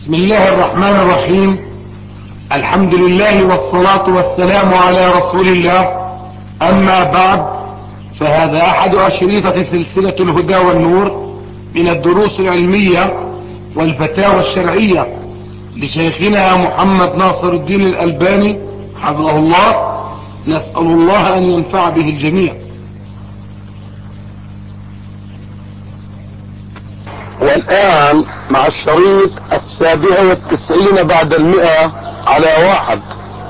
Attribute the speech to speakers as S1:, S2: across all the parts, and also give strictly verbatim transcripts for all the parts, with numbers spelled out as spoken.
S1: بسم الله الرحمن الرحيم. الحمد لله والصلاة والسلام على رسول الله. أما بعد، فهذا أحد أشريطة سلسلة الهدى والنور من الدروس العلمية والفتاوى الشرعية لشيخنا محمد ناصر الدين الألباني حفظه الله. نسأل الله أن ينفع به الجميع.
S2: والآن مع الشريط السابع والتسعين بعد المئة على واحد.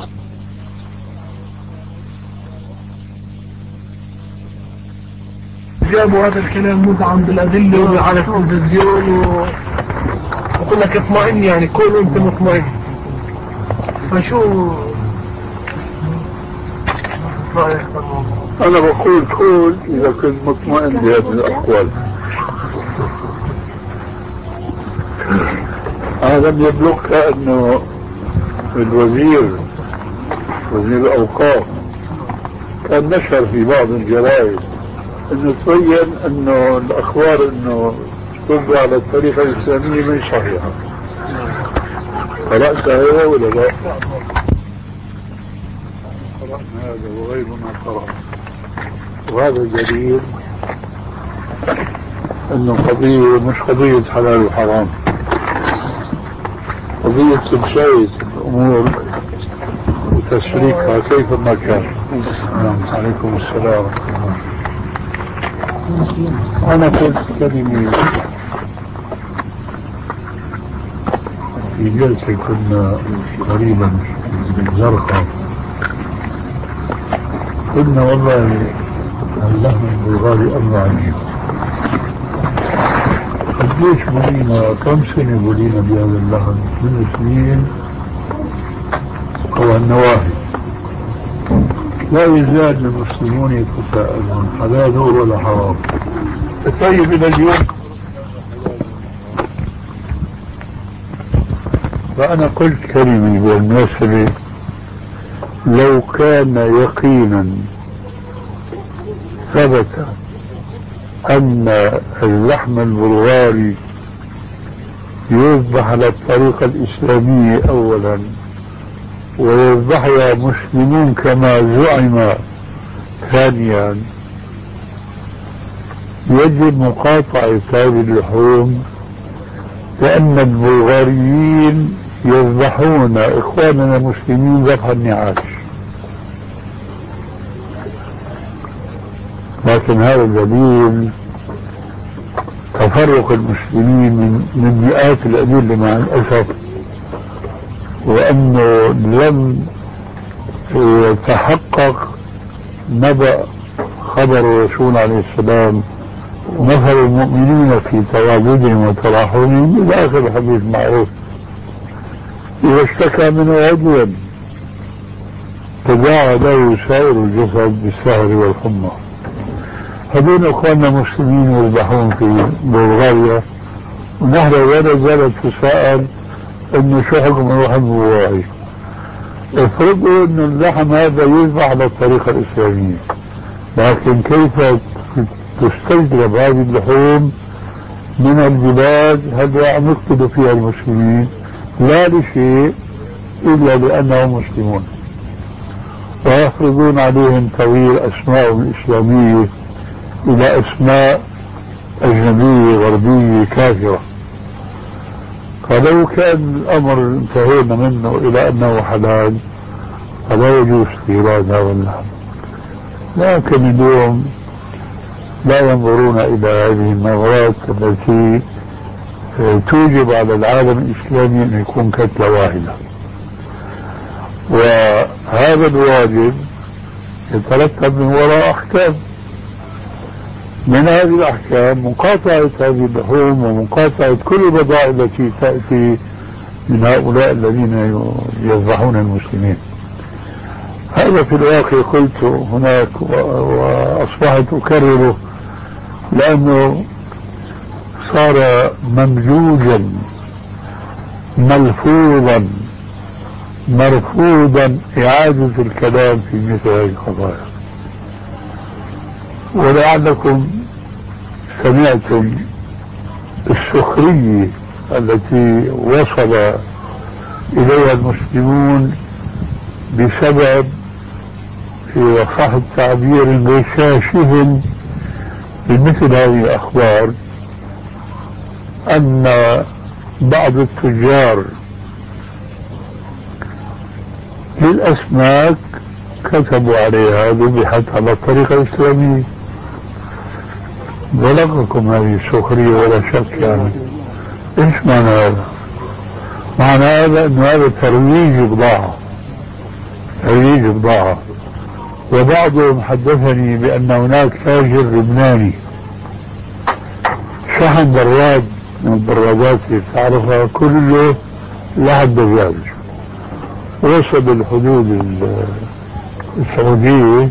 S3: جابوا هذا الكلام مدعم بالأدلة وعلى التلفزيون ويقول لك اطمئن، يعني كون انت مطمئن. فشو رأيك بالموضوع؟
S4: أنا بقول كل إذا كنت مطمئن بهذه الأقوال. أنا لم يبلغك أنه الوزير وزير الأوقاف كان نشر في بعض الجرائد أنه تبين أنه الأخبار أنه تبع على الطريقة الإسلامية مش صحيحة. قرأت هذا ولا لا؟ قرأنا هذا وغيرنا قرأ، وهذا دليل أنه قضية مش قضية حلال وحرام، قضية تبشير الأمور وتسريكها كيفما كان. عليكم السلام ورحمة الله. أنا قلت كلمة في جلسة كنا قريبا من زرقاء، قلنا والله اللحم البلغاري أمر عجيب. قديش بولينا كم سنة بولينا بهذا اللحم من سنين أو النواهي، لا يزال المسلمون يتساءلون حلال ولا حرام. طيب إلى اليوم فأنا قلت كلمة بالمناسبة، لو كان يقينا ثبت أن اللحم البلغاري يذبح على الطريقة الإسلامية أولا ويذبحها مسلمون كما زعم ثانيا، يجب مقاطعة هذه اللحوم، لأن البلغاريين يذبحون إخواننا المسلمين ذبح النعاش. لكن هذا دليل تفرق المسلمين من, من مئات الأدلة مع الأسف، وأنه لم يتحقق نبأ خبر الرسول عليه السلام مثل المؤمنين في تواجدهم وتراحمهم إلى آخر الحديث معروف. إذا اشتكى منه عضوا تداعى له سائر الجسد بالسهر والحمى. هذول اخواننا مسلمين يذبحون في بلغاريا، ونحن ولا زالت تساءل انه شو حكم اللحم البلغاري. افرضوا انه اللحم هذا يذبح على الطريقة الاسلامية، لكن كيف تستجلب هذه اللحوم من البلاد هذا عم يقتلوا فيها المسلمين لا لشيء الا لانهم مسلمون، ويفرضون عليهم تغيير اسمائهم الاسلامية إلى أسماء أجنبية غربية كافرة. فلو كان الأمر انتهينا منه إلى أنه حلال فلا يجوز استيراد هذا اللحم. لكن اليوم لا ينظرون إلى هذه النظرات التي توجب على العالم الإسلامي أن يكون كتلة واحدة، وهذا الواجب يترتب من وراء أحكام. من هذه الأحكام مقاطعة هذه اللحوم ومقاطعة كل البضائع التي تأتي من هؤلاء الذين يذبحون المسلمين. هذا في الواقع قلت هناك وأصبحت أكرره، لأنه صار ممزوجا ملفوظا مرفوضا إعادة الكلام في مثل هذه القضايا. ولعلكم سمعتم السخرية التي وصل إليها المسلمون بسبب، في صح التعبير، غشاشهم بمثل هذه الأخبار، أن بعض التجار للأسماك كتبوا عليها ذبحت على الطريقة الإسلامية. بلغكم هذه السخرية ولا شك. يعني ايش معنى هذا؟ معنى هذا انه هذا ترويج بضاعة، ترويج بضاعة. وبعضهم حدثني بان هناك تاجر لبناني شحن براد من البرادات اللي تعرفها كله لحد دجاج، وصل الحدود السعودية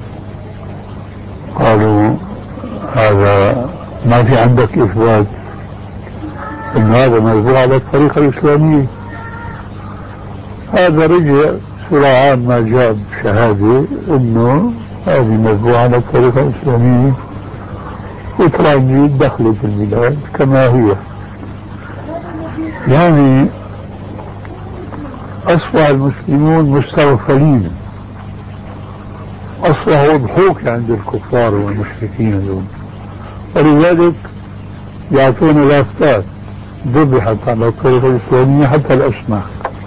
S4: قالوا هذا ما في عندك إثبات إن هذا مذبوح على الطريقة الإسلامية. هذا رجع سرعان ما جاب شهادة إنه هذه مذبوح على الطريقة الإسلامية، وتراجيت دخلت البلاد كما هي. يعني أصبح المسلمون مستغفلين، أصبحوا ضحوك عند الكفار والمشركين دول، ولذلك يعطون لافتات ذبحت على الطريقة الإسلامية حتى الأسماك.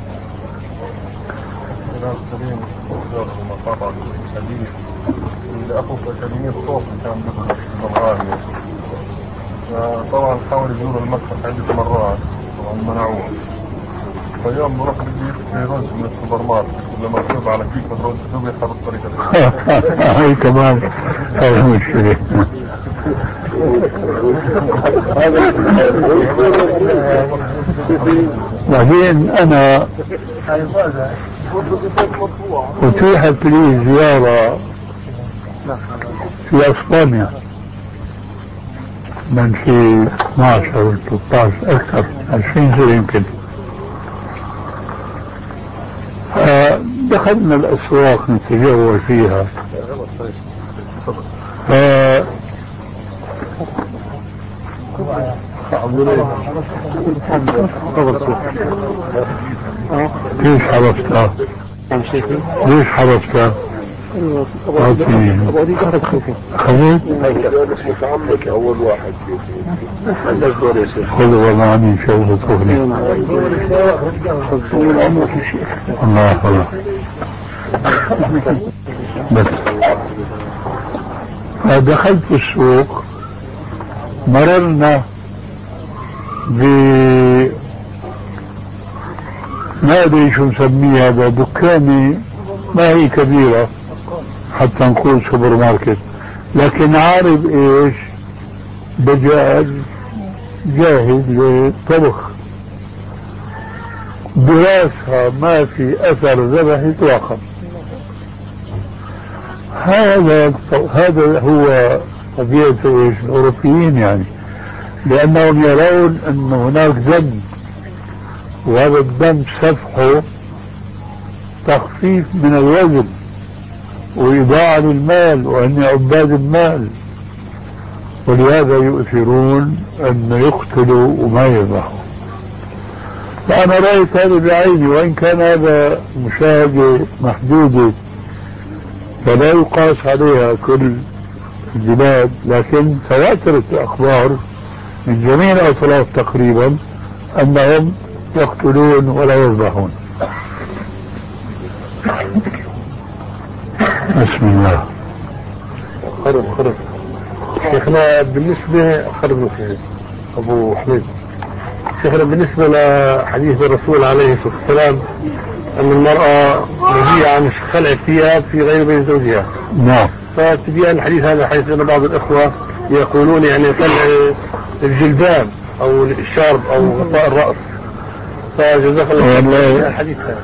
S2: طبعا حاول يزور المكتب عدة مرات، طبعا منعوه. فيوم بروح بجيب رز من السوبر ماركت، لما مكتوب على كيس الرز ذبح بالطريقة
S4: هاي كمان هاي مشكلة. بعدين أنا أتيحت لي زيارة في أسبانيا من في اثني عشر ثلاثة عشر أكثر عشرين سنة يمكن. دخلنا الأسواق نتجول فيها، ف ليش حرفتها؟ ليش حرفتها؟ خذيت؟
S2: أول واحد
S4: خذوا والله عني شوفوا طفلي. الله الله. بس فدخلت السوق، مررنا ب ما ادري شو نسميه، هذا دكاني ما هي كبيرة حتى نقول سوبر ماركت، لكن عارف ايش، دجاج جاهز للطبخ، براسها ما في اثر ذبح اطلاقا. هذا هذا هو طبيعة ايش الاوروبيين، يعني لانهم يرون ان هناك ذنب، وهذا الذنب سفحه تخفيف من الوزن وإضاعة للمال، وأن عباد المال، ولهذا يؤثرون أن يقتلوا وما يذبحوا. فأنا رأيت هذا بعيني، وإن كان هذا مشاهدة محدودة فلا يقاس عليها كل البلاد، لكن تواترت الأخبار من جميع الأطراف تقريبا أنهم يقتلون ولا يذبحون. بسم الله.
S2: خرب خرب شيخنا، بالنسبة خرب نفسي أبو حميد، شيخنا بالنسبة لحديث الرسول عليه الصلاة والسلام أن المرأة نهي عن خلع الثياب في غير بين زوجها.
S4: نعم.
S2: فتبين الحديث هذا حيث أن بعض الإخوة يقولون يعني خلع الجلباب أو الشارب أو غطاء الرأس، فجزاك الله خير الحديث هذا.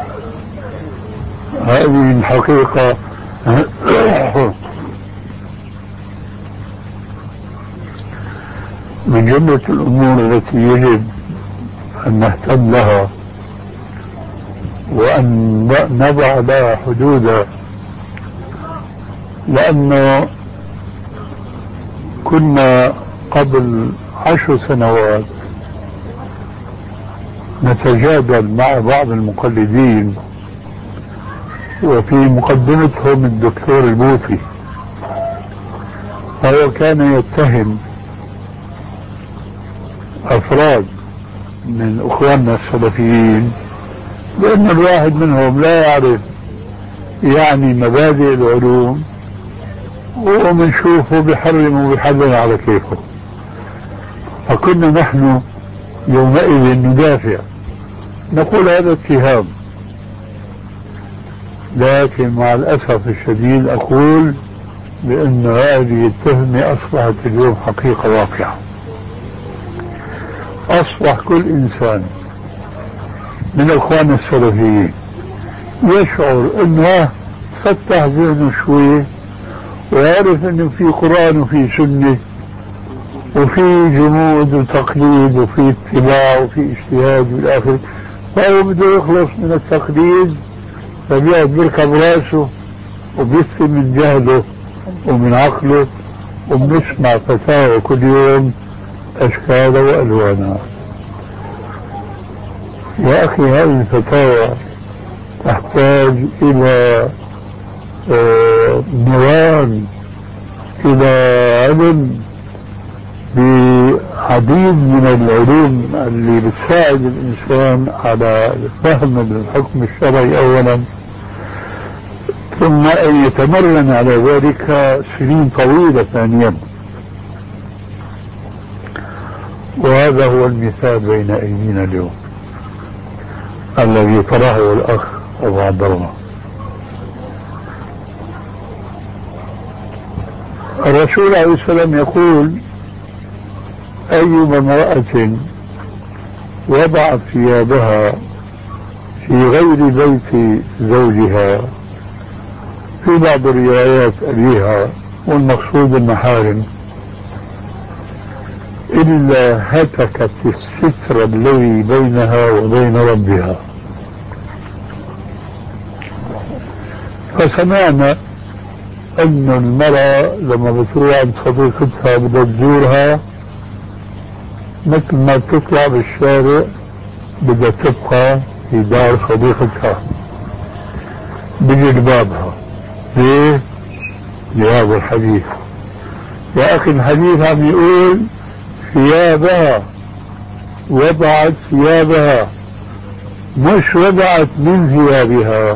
S4: هذه الحقيقة من جملة الأمور التي يجب أن نهتم لها وأن نضع لها حدودا، لأنه كنا قبل عشر سنوات نتجادل مع بعض المقلدين، وفي مقدمتهم الدكتور البوطي، فهو كان يتهم أفراد من أخواننا السلفيين بأن الواحد منهم لا يعرف يعني مبادئ العلوم، ومنشوفه بحرم وبيحلل على كيفه. فكنا نحن يومئذ ندافع، نقول هذا اتهام، لكن مع الأسف الشديد أقول بأن هذه التهمة أصبحت اليوم حقيقة واقعة. أصبح كل إنسان من الإخوان السلفيين يشعر أنه فتح ذهنه شوية ويعرف أنه في قرآن وفي سنة وفي جمود وتقليد وفي اتباع وفي اجتهاد والآخر، فهو بده يخلص من التقليد، فبيقعد بيركب راسه وبيثم من جهله ومن عقله، وبنسمع فتاوى كل يوم أشكال وألوانها. يا أخي هذه الفتاوى تحتاج إلى نيران، إلى علم بعديد من العلوم اللي بتساعد الإنسان على الفهم بالحكم الشرعي أولا، ثم أن يتمرن على ذلك سنين طويلة ثانيا. وهذا هو المثال بين أيدينا اليوم الذي طرحه الأخ أبو عبد الله. الرسول عليه السلام يقول: أيما امرأة وضعت ثيابها في غير بيت زوجها، في بعض الروايات أبيها والمقصود المحارم، إلا هتكت الستر الذي بينها وبين ربها. فسمعنا أن المرأة لما بتروح عند صديقتها بدها تزورها، مثل ما تطلع بالشارع بدها تبقى في دار صديقتها بجلبابها. ليه؟ لهذا الحديث. يا أخي الحديث عم يقول ثيابها، وضعت ثيابها، مش وضعت من ثيابها.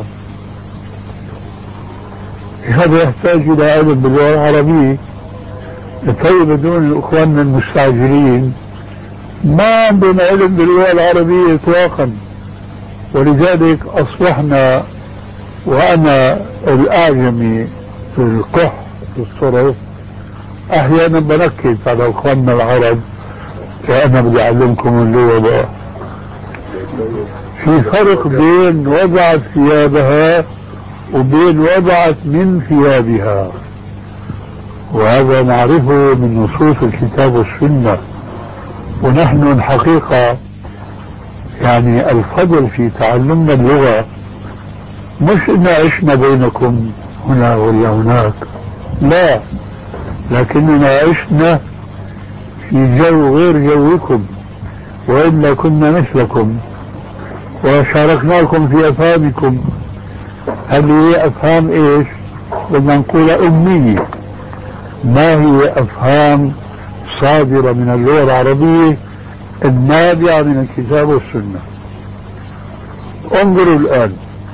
S4: هذا يحتاج إلى علم باللغة العربية. طيب بدون إخواننا المستعجلين ما عندنا علم باللغة العربية إطلاقا، ولذلك أصبحنا، وأنا الأعجمي في القح في الصرف أحيانا بركز على إخواننا العرب كأنا بدي أعلمكم اللغة بقى. في فرق بين وضعت ثيابها وبين وضعت من ثيابها، وهذا نعرفه من نصوص الكتاب والسنة. ونحن الحقيقة يعني الفضل في تعلمنا اللغة مش إن عشنا بينكم هنا ولا هناك، لا، لكننا عشنا في جو غير جوكم، وإلا كنا مثلكم وشاركناكم في أفهامكم. هل هي أفهام إيش؟ بدنا نقول أمية، ما هي أفهام صادرة من اللغة العربية النابعة من الكتاب والسنة. انظروا الآن،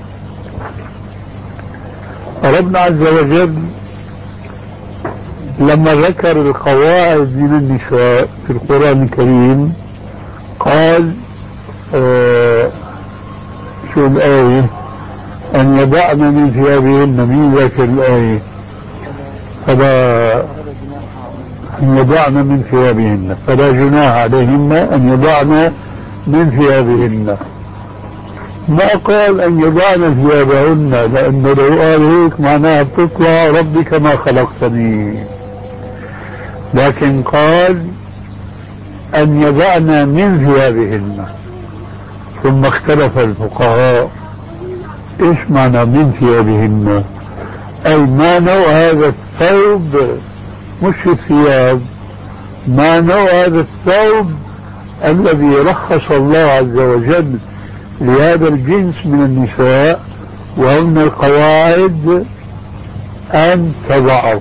S4: ربنا عز وجل لما ذكر القواعد من النساء في القرآن الكريم قال آه شو الآية؟ أن يضعن من ثيابهن، مين ذكر الآية؟ فلا أن يضعن من ثيابهن فلا جناح عليهن أن يضعن من ثيابهن. ما قال أن يضعن ثيابهن، لأنه لو قال هيك معناها بتطلع ربي كما خلقتني، لكن قال أن يضعن من ثيابهن. ثم اختلف الفقهاء ايش معنى من ثيابهن؟ أي ما نوع هذا الثوب، مش الثياب، ما نوع هذا الثوب الذي رخص الله عز وجل لهذا الجنس من النساء، وهن القواعد أن تضعوا.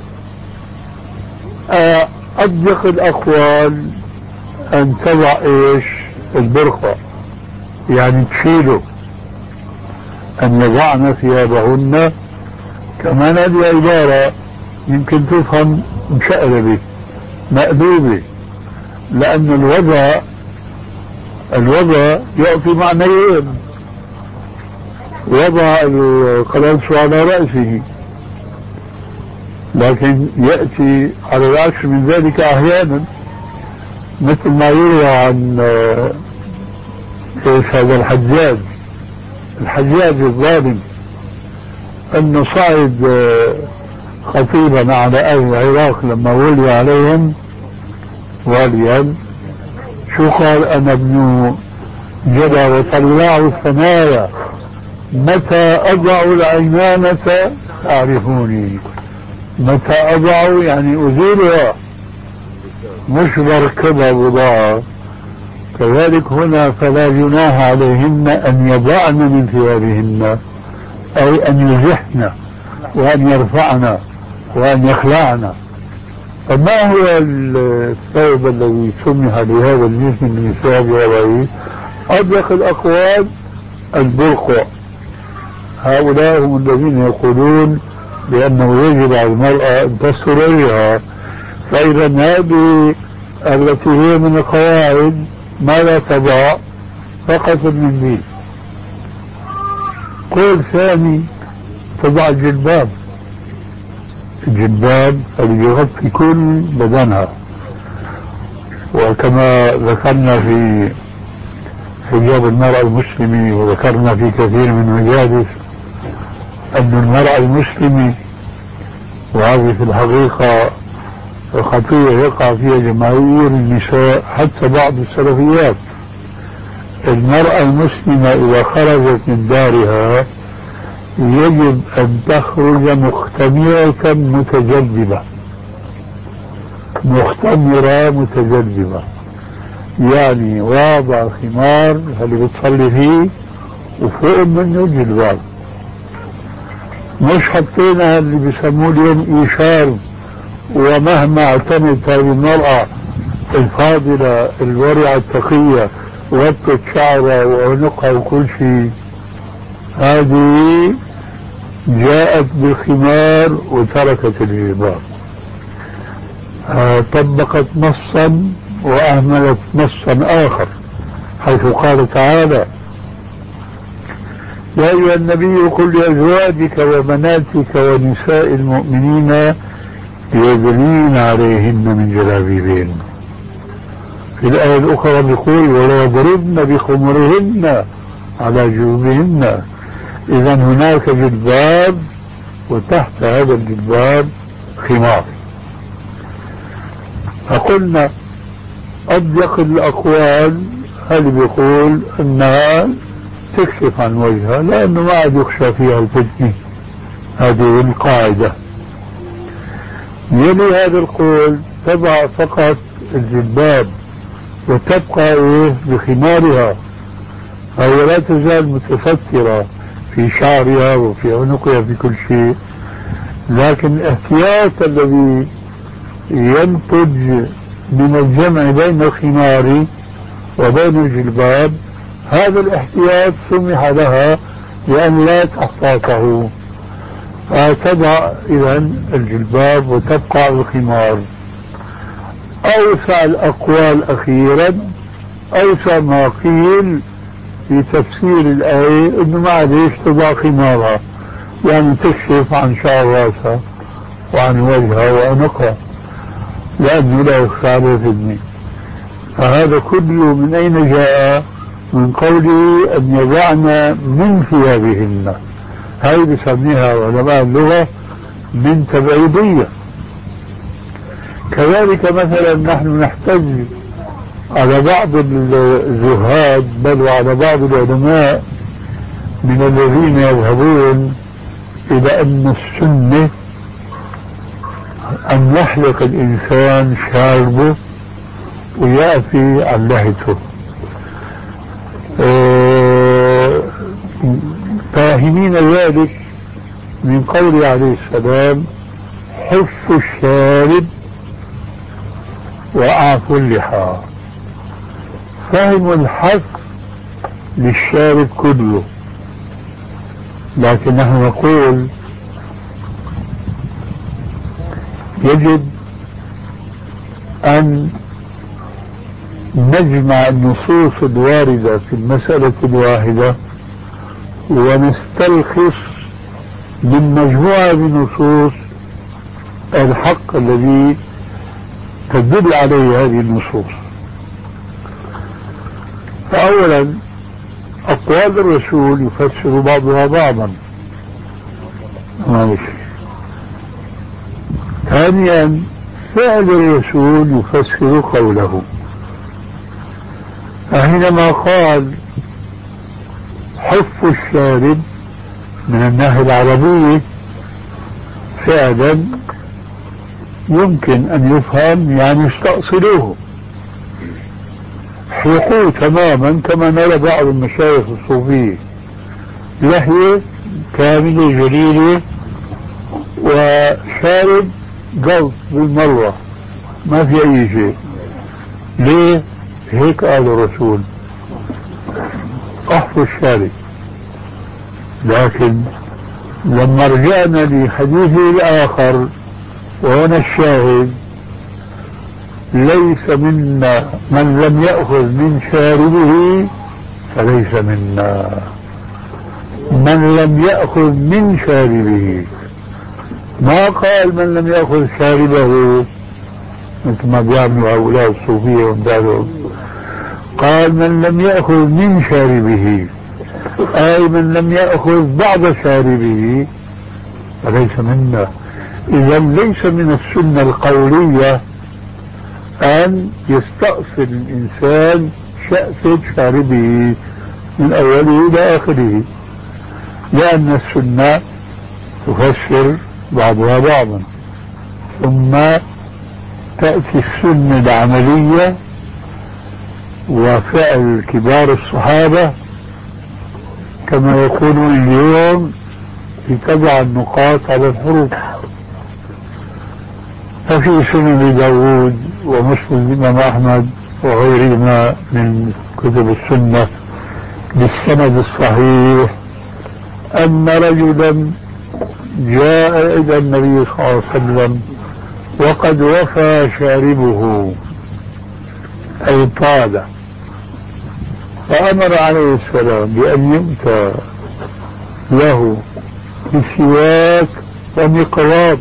S4: أضيق الأقوال أن تضع إيش؟ البرقع، يعني تشيله، أن يضعن ثيابهن. كمان هذه عبارة يمكن تفهم مشقلبة مقلوبة، لأن الوضع الوضع يعطي معنيين: وضع القلنسو على رأسه، لكن يأتي على العكس من ذلك أحيانا، مثل ما يروى عن ايش هذا الحجاج الحجاج الظالم، انه صعد خطيبا على اهل العراق لما ولي عليهم واليا، شو قال؟ انا ابن جدع وطلعوا الثنايا، متى اضع العمامة تعرفوني. متى اضع يعني ازيلها، مش بركبها بضاعة. كذلك هنا فلا جناح عليهن أن يضعن من ثيابهن، أي أن يزحن وأن يرفعن وأن يخلعن. فما هو الثوب الذي سمح لهذا الجنس من النساء بوضعه؟ أضيق الأقوال البرقع. هؤلاء هم الذين يقولون بأنه يجب على المرأة أن تستر وجهها. فإذا هذه التي هي من القواعد ما لا تضع فقط المنديل. قول ثاني: تضع الجلباب. الجلباب اللي يغطي كل بدنها، وكما ذكرنا في حجاب المرأة المسلمة، وذكرنا في كثير من مجالس أن المرأة المسلمة، وهذه في الحقيقة خطية يقع فيها جماهير النساء حتى بعض السلفيات، المرأة المسلمة إذا خرجت من دارها يجب أن تخرج مختمرة متجذبة، مختمرة متجذبة، يعني واضع خمار اللي بتصلي فيه وفوق منه جلباب، مش حطينا اللي بيسموه اليوم إيشار. ومهما اعتنت هذه المرأة الفاضلة الورعة التقية وغطت شعرها وعنقها وكل شيء، هذه جاءت بالخمار وتركت الجلباب، طبقت نصا وأهملت نصا آخر، حيث قال تعالى: يا أيها النبي قل لأزواجك وبناتك ونساء المؤمنين يدنين عليهن من جلابيبهن. في الآية الأخرى بيقول: ولا يضربن بخمرهن على جيوبهن. إذا هناك جلباب وتحت هذا الجلباب خمار. فقلنا أضيق الأقوال هل بيقول أنها تكشف عن وجهها، لأنه ما عاد يخشى فيها الفتنة، هذه القاعدة. يلي هذا القول: تضع فقط الجلباب وتبقى إيه بخمارها، فهي لا تزال متسترة في شعرها وفي عنقها في كل شيء، لكن الاحتياط الذي ينتج من الجمع بين الخمار وبين الجلباب، هذا الاحتياط سمح لها لأن لا تحتاطه، فتضع إذا الجلباب وتبقى الخمار. أوسع الأقوال أخيرا، أوسع ما قيل في تفسير الآية إنه ما عليش تضع خمارها، يعني تكشف عن شعر راسها وعن وجهها وعنقها، لأنه لا يخشى عليه فتنة. فهذا كله من أين جاء؟ من قوله أن يضعن من ثيابهن، هاي بسميها علماء اللغة من تبعيضية. كذلك مثلا نحن نحتج على بعض الزهاد بل وعلى بعض العلماء من الذين يذهبون إلى أن السنة أن يحلق الإنسان شاربه ويأتي عن لحيته، فاهمين ذلك من قوله عليه السلام حف الشارب وأعفوا اللحى. فهم الحف للشارب كله، لكن نحن نقول يجب أن نجمع النصوص الواردة في المسألة الواحدة ونستلخص من مجموعة من نصوص الحق الذي تدل عليه هذه النصوص. فأولا أقوال الرسول يفسر بعضها بعضا، ماشي. ثانيا فعل الرسول يفسر قوله. فحينما قال حف الشارب من الناحية العربية فعلا يمكن أن يفهم يعني استأصلوه، حقوه تماما كما نرى بعض المشايخ الصوفية، لحية كاملة جليلة وشارب قلط بالمرة ما في أي شيء. ليه؟ هيك قال الرسول احفظ الشارب. لكن لما رجعنا لحديثه الآخر وهنا الشاهد ليس منا من لم يأخذ من شاربه فليس منا، من لم يأخذ من شاربه، ما قال من لم يأخذ شاربه مثل ما بيعملوا هؤلاء الصوفية وامثالهم، قال من لم يأخذ من شاربه أي من لم يأخذ بعض شاربه فليس منا. إذا ليس من السنة القولية أن يستأصل الإنسان شأفة شاربه من أوله إلى آخره، لأن السنة تفسر بعضها بعضا. ثم تأتي السنة العملية وفعل كبار الصحابة كما يقولون اليوم لتضع النقاط على الحروف. ففي سنن داود ومسلم الإمام أحمد وغيرهما من كتب السنة بالسند الصحيح أن رجلا جاء إلى النبي صلى الله عليه وسلم وقد وفى شاربه أي طال، فأمر عليه السلام بأن يؤتى له بسواك ومقراض،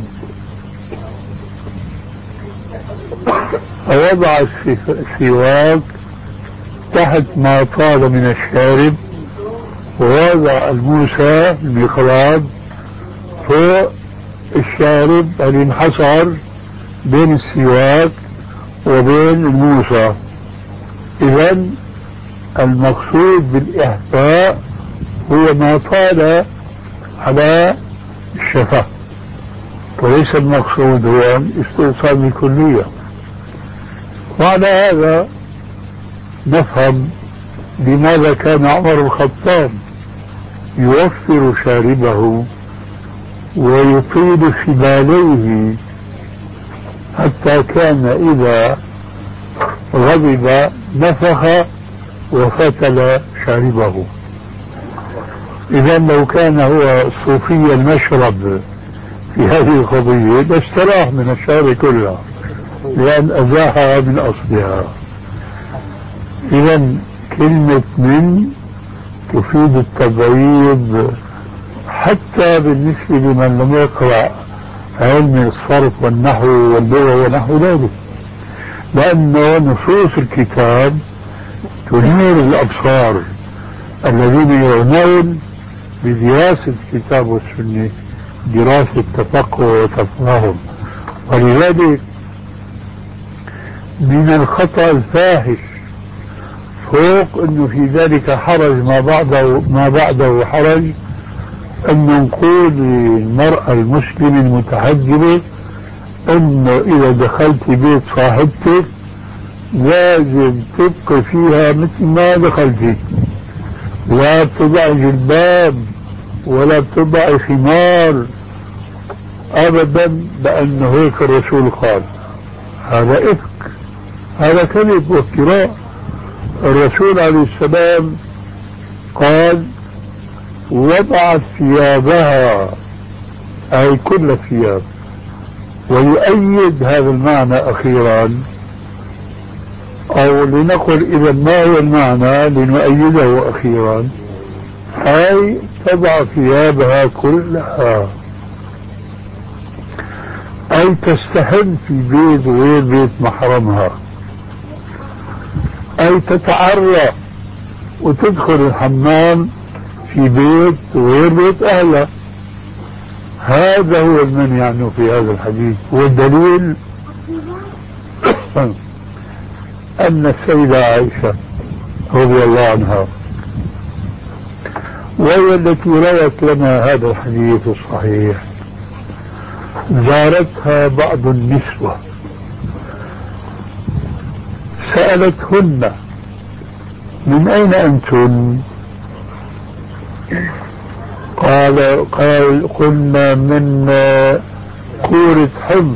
S4: فوضع السواك تحت ما طال من الشارب ووضع الموسى المقراض فوق الشارب اللي انحصر بين السواك وبين الموسى. إذن المقصود بالإحفاء هو ما طال على الشفة، وليس المقصود هو الاستئصال بالكلية. وعلى هذا نفهم لماذا كان عمر الخطاب يوفر شاربه ويطيل شباليه حتى كان إذا غضب نفخ وفتل شاربه. إذا لو كان هو صوفي المشرب في هذه القضية لاستراح من الشارب كلها لأن أزاحها من أصلها. إذا كلمة من تفيد التبعيض حتى بالنسبة لمن لم يقرأ علم الصرف والنحو واللغة ونحو ذلك، لأن نصوص الكتاب تنير الأبصار الذين يعنون بدراسة الكتاب والسنة دراسة تفقه وتفاهم. ولذلك من الخطأ الفاحش فوق أنه في ذلك حرج ما بعده ما بعده حرج أن نقول للمرأة المسلمة المتحجبة أنه إذا دخلت بيت صاحبتك لازم تبقي فيها مثل ما دخلتي، لا تضع جلباب ولا بتضع خمار ابدا بانه هيك الرسول قال. هذا افك، هذا كذب وافتراء. الرسول عليه السلام قال وضعت ثيابها اي كل الثياب. ويؤيد هذا المعنى اخيرا، او لنقل اذا ما هو المعنى لنؤيده اخيرا، اي تضع ثيابها كلها، اي تستحم في بيت غير بيت محرمها، اي تتعرى وتدخل الحمام في بيت غير بيت اهلها. هذا هو المنهي عنه في هذا الحديث. والدليل ان السيدة عائشة رضي الله عنها وهي التي روت لنا هذا الحديث الصحيح زارتها بعض النسوة سألتهن من أين أنتن؟ قال قال قلنا من كورة حمص.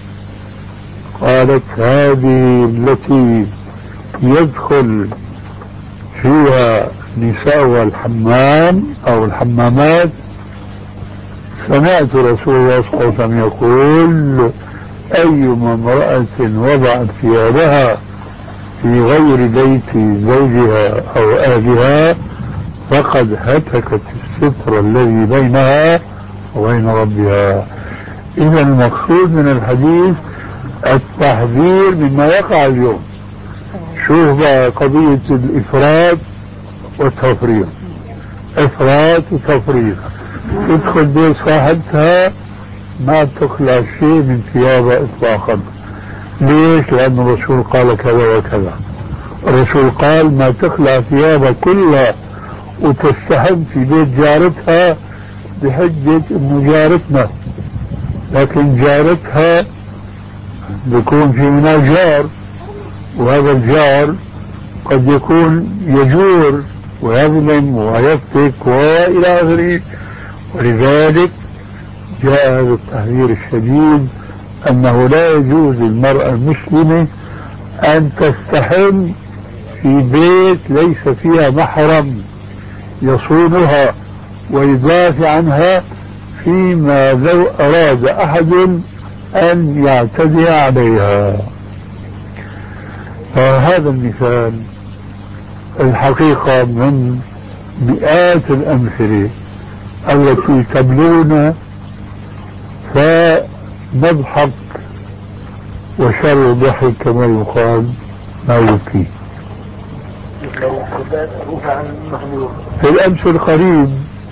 S4: قالت هذه التي يدخل فيها نساء الحمام أو الحمامات. سمعت رسول الله صلى الله عليه وسلم يقول أيما امرأة وضعت ثيابها في غير بيت زوجها أو أهلها فقد هتكت الستر الذي بينها وبين ربها. إذا المقصود من الحديث التحذير مما يقع اليوم. شوف بقى قضية الإفراط والتفريط، إفراط وتفريط. تدخل بيت صاحبتها ما تخلع شيء من ثيابها إطلاقا. ليش؟ لأن الرسول قال كذا وكذا. الرسول قال ما تخلع ثيابها كلها وتستحم في بيت جارتها بحجة انه جارتنا، لكن جارتها بيكون في منها جار، وهذا الجار قد يكون يجور ويظلم ويفتك والى اخره. ولذلك جاء هذا التحذير الشديد انه لا يجوز للمرأة المسلمة ان تستحم في بيت ليس فيها محرم يصونها ويدافع عنها فيما لو أراد أحد أن يعتدي عليها. فهذا المثال الحقيقة من مئات الأمثلة التي تبلغنا فنضحك وشر الضحك كما يقال ما يبكي. في الأمس القريب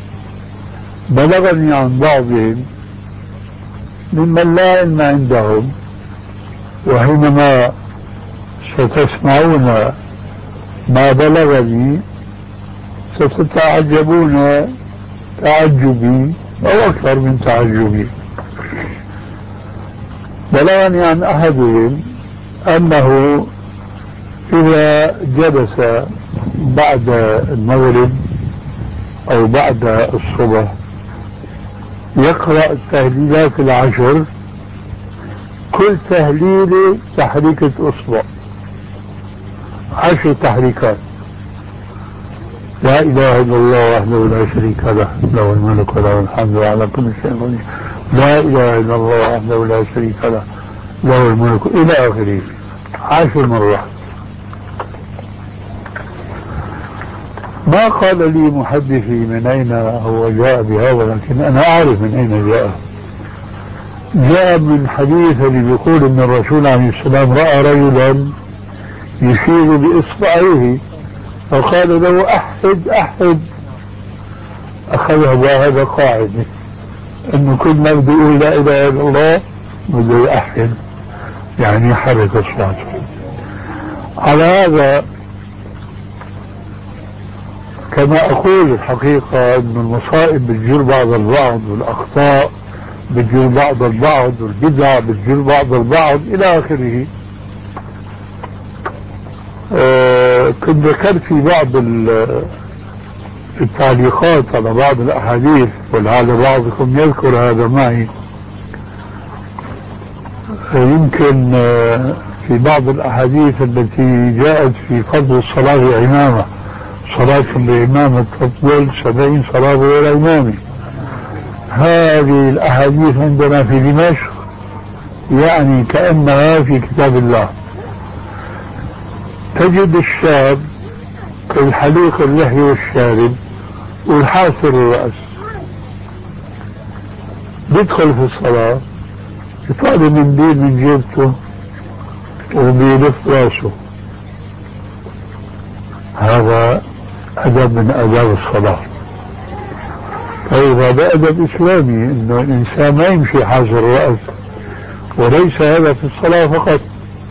S4: بلغني عن بعضهم ممن لا علم عندهم، وحينما ستسمعون ما بلغني ستتعجبون تعجبي أو أكثر من تعجبي. بلغني عن أحدهم أنه إذا جلس بعد المغرب أو بعد الصبح يقرأ التهليلات العشر، كل تهليلة تحريكة أصبع، عشر تحريكات. لا إله إلا الله وحده لا شريك له له الملك وله الحمد على كل شيء قدير. لا إله إلا الله وحده لا شريك له له الملك إلى آخره عشر مرات. ما قال لي محدثي من أين هو جاء بهذا، لكن أنا أعرف من أين جاء. جاء من حديث اللي بيقول أن الرسول عليه السلام رأى رجلا يشير بإصبعيه فقال له أحد أحد. أخذها هذا قاعدة أنه كل ما بده يقول لا إله إلا الله بده يأحد، يعني يحرك أصواته. على هذا كما أقول الحقيقة أن المصائب بتجر بعض البعض، والأخطاء بتجر بعض البعض، والبدع بتجر بعض البعض إلى آخره. أه كنت ذكرت في بعض التعليقات على بعض الأحاديث، ولعل بعضكم يذكر هذا معي، يمكن في بعض الأحاديث التي جاءت في فضل الصلاة عمامة، صلاة بإمامة تفضل سبعين صلاة غير إمامي. هذه الأحاديث عندنا في دمشق يعني كأنها في كتاب الله. تجد الشاب الحليق اللحية والشارب والحاسر الرأس بيدخل في الصلاة يطالب منديل من جيبته وبيلف راسه. هذا أدب من آداب الصلاة. طيب هذا أدب إسلامي، إنه الإنسان ما يمشي حاسر الرأس، وليس هذا في الصلاة فقط.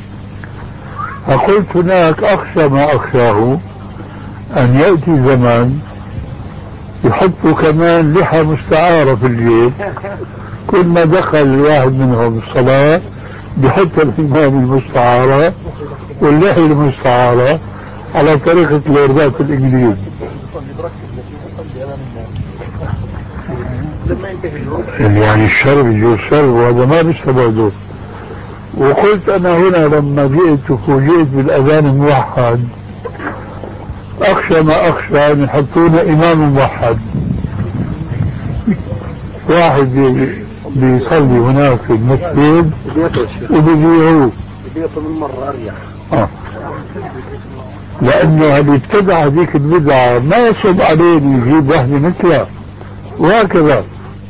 S4: فقلت هناك أخشى ما أخشاه أن يأتي زمان يحطوا كمان لحى مستعارة في الجيب، كل ما دخل الواحد منهم الصلاة بيحط الإمام المستعارة واللحية المستعارة على طريقة الوردات الإنجليز. يعني الشرب يجوز شرب، وهذا ما بيستبعدوه. وقلت أنا هنا لما جئت وفوجئت بالأذان الموحد أخشى ما أخشى أن يحطون إمام موحد، واحد بيصلي هناك في المسجد وبيبيعوه من مرة أريح. آه. لأنه اللي ابتدع هذيك البدعة ما يصب عليه يجيب واحد مثله، وهكذا.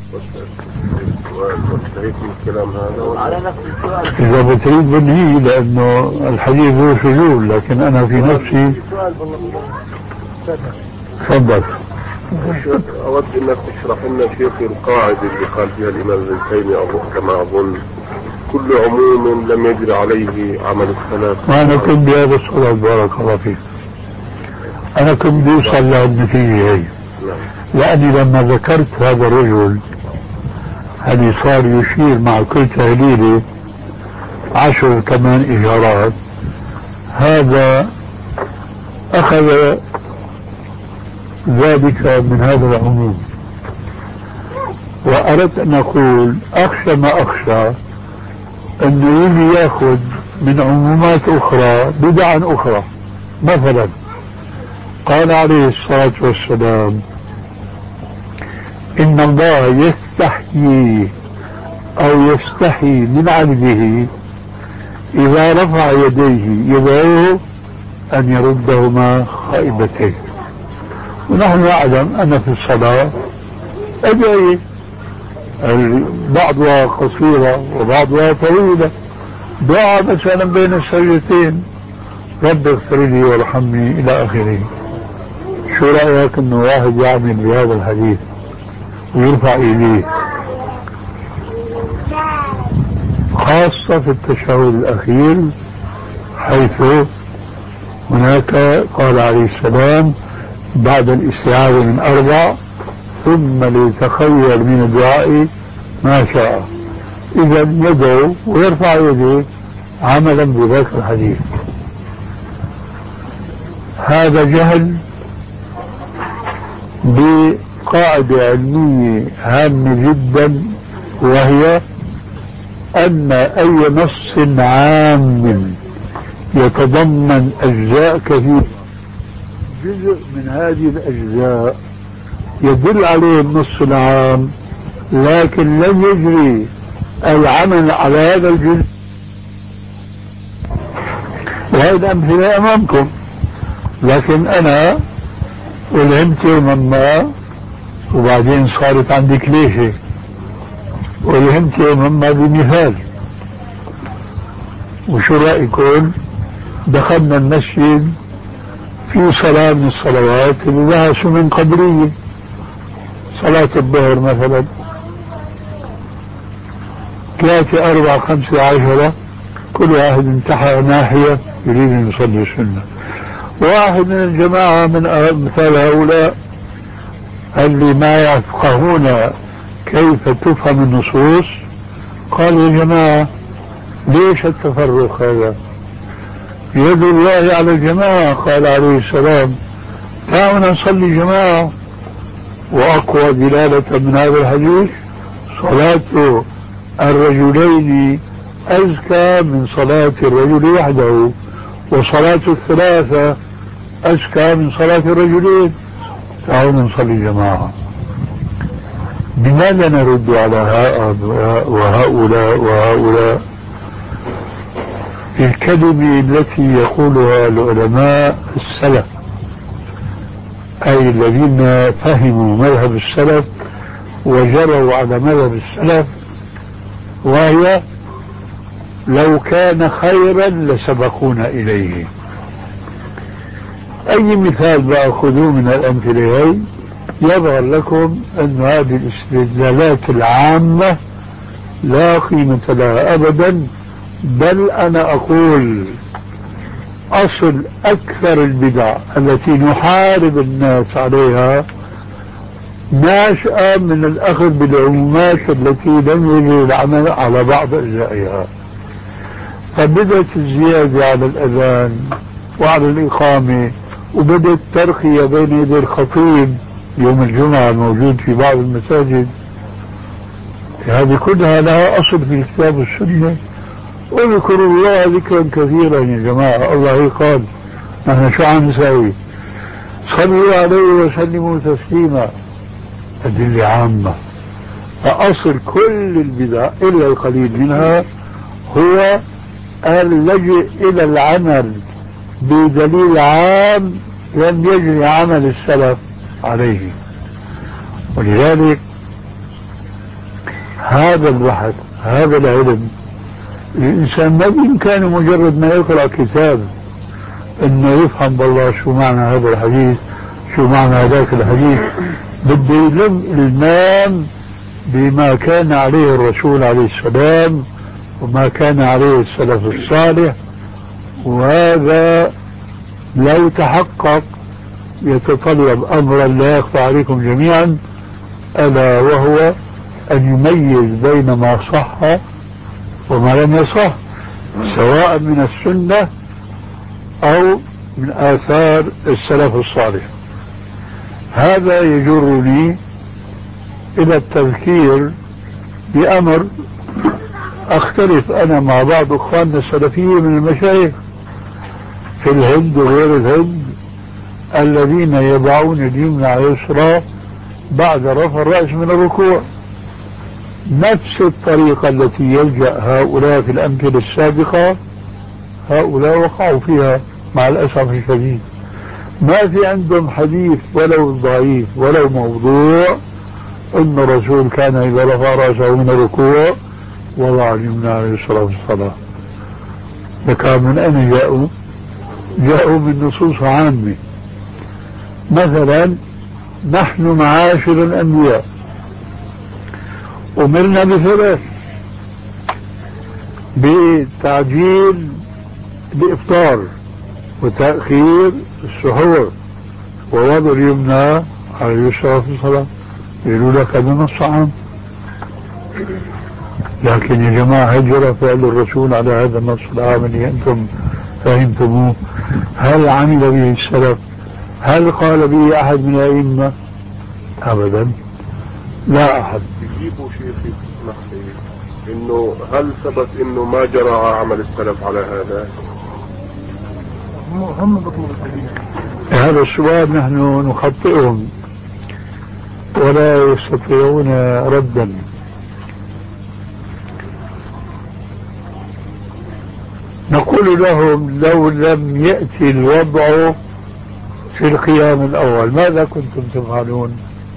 S4: إذا بتريد بنهي لأنه الحديث هو شذوذ، لكن أنا في نفسي تفضل.
S2: أود أنك تشرح لنا شيخ القاعدة اللي قال فيها الإمام ابن تيمية كما أظن كل عموم لم يجري عليه عمل السلف.
S4: وأنا كنت بهذا الصلاة بارك الله فيك، أنا كنت بوصل للنتيجة هي، لأني لما ذكرت هذا الرجل اللي صار يشير مع كل تهليلة عشر ثمان إشارات، هذا أخذ ذلك من هذا العموم. وأردت أن أقول أخشى ما أخشى أنه يجي يأخذ من عمومات أخرى بدعا أخرى. مثلا قال عليه الصلاة والسلام إن الله يستحيي أو يستحي من عبده إذا رفع يديه يدعوه أن يردهما خائبتين. ونحن نعلم أن في الصلاة أدعية بعضها قصيرة وبعضها طويلة، دعاء مثلا بين السجدتين رب اغفر لي وارحمني إلى آخره. شو رأيك أنه واحد يعمل بهذا الحديث ويرفع إليه، خاصة في التشهد الأخير حيث هناك قال عليه السلام بعد الاستعاذة من أربع ثم ليتخير من الدعاء ما شاء. إذا يدعو ويرفع يديه عملا بذاك الحديث. هذا جهل بقاعدة علمية هامة جدا، وهي أن أي نص عام يتضمن أجزاء كثيرة، جزء من هذه الأجزاء يدل عليه النص العام لكن لم يجري العمل على هذا الجزء. وهذه الأمثلة أمامكم، لكن أنا ألهمت مما وبعدين صارت عندي كليشة، ألهمت مما بمثال. وشو رأيكم دخلنا المسجد في صلاة من الصلوات اللي لها سنن قبلية، صلاة الظهر مثلا ثلاثة أربعة خمسة عشرة، كل واحد انتحى ناحية يريد أن يصلي السنة. واحد من الجماعة من مثال هؤلاء اللي ما يفقهون كيف تفهم النصوص قال يا جماعة ليش التفرق هذا؟ يد الله على الجماعة. قال عليه السلام تعالوا نصلي جماعة وأقوى دلالة من هذا الحديث صلاة الرجلين أزكى من صلاة الرجل وحده، وصلاة الثلاثة أزكى من صلاة الرجلين. تعالوا نصلي جماعة. بماذا نرد على هؤلاء وهؤلاء وهؤلاء؟ الكلمة التي يقولها العلماء السلف، أي الذين فهموا مذهب السلف وجروا على مذهب السلف، وهي لو كان خيرا لسبقونا إليه. أي مثال بأخذوه من الأمثلة هي يظهر لكم أن هذه الاستدلالات العامة لا قيمة لها أبدا، بل أنا أقول أصل أكثر البدع التي نحارب الناس عليها ناشئة من الأخذ بالعمومات التي لم يجري العمل على بعض أجزائها. فبدأت الزيادة على الأذان وعلى الإقامة، وبدأت الترقية بين يدي الخطيب يوم الجمعة الموجود في بعض المساجد. هذه كلها لها أصل في الكتاب والسنة. اذكروا الله ذكرا كثيرا يا جماعة. الله قال نحن شو عم نسوي؟ صلوا عليه وسلموا تسليما. أدلة عامة. فأصل كل البدع إلا القليل منها هو اللجئ إلى العمل بدليل عام لم يجري عمل السلف عليه. ولذلك هذا البحث، هذا العلم، الإنسان ما بإمكانه مجرد ما يقرأ كتاب إنه يفهم بالله شو معنى هذا الحديث، شو معنى هذاك الحديث. بده يلم المام بما كان عليه الرسول عليه السلام وما كان عليه السلف الصالح، وهذا لو تحقق يتطلب أمرا لا يخفى عليكم جميعا، ألا وهو أن يميز بين ما صح وما لم يصح، سواء من السنة أو من آثار السلف الصالح. هذا يجرني إلى التذكير بأمر أختلف أنا مع بعض أخواننا السلفيين من المشايخ في الهند وغير الهند الذين يضعون اليمنى على اليسرى بعد رفع الرأس من الركوع. نفس الطريقة التي يلجأ هؤلاء في الأمثلة السابقة هؤلاء وقعوا فيها مع الأسف الشديد. ما في عندهم حديث ولو ضعيف ولو موضوع أن الرسول كان إذا رفع رأسه من الركوع وضع اليمنى على اليسرى في الصلاة. لكان من أين جاءوا؟ جاءوا من نصوص عامة. مثلا نحن معاشر الأنبياء أمرنا بثلاث: بتعجيل الإفطار وتأخير السحور ووضع اليمنى على اليسرى في الصلاة. يقولوا لك هذا نص عام، لكن يا جماعة هجر فعل الرسول على هذا النص العام اللي أنتم فهمتموه. هل عمل به السلف؟ هل قال به أحد من الأئمة؟ أبدا، لا أحد.
S2: يجيبوا شيخي إنه هل ثبت إنه ما جرى عمل السلف على هذا؟
S3: هم بطلوا الحديث.
S4: هذا السؤال نحن نخطئهم ولا يستطيعون ردا. نقول لهم لو لم يأتي الوضع في القيام الأول ماذا كنتم تفعلون؟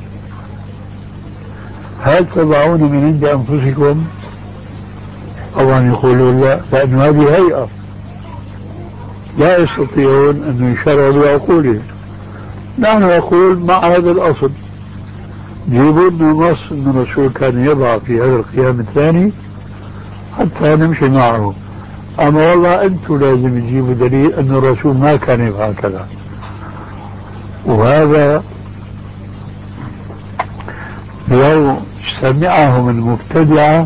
S4: هل تضعون من عند أنفسكم؟ أو أن يقولوا لا، لأن هذه هيئة لا يستطيعون أن يشرعوا بعقولهم. نحن نقول مع هذا الأصل جيبوا لنا نص أن الرسول كان يضع في هذا القيام الثاني حتى نمشي معه. أما والله أنتم لازم تجيبوا دليل أن الرسول ما كان يفعل كذا. وهذا لو سمعهم المبتدعة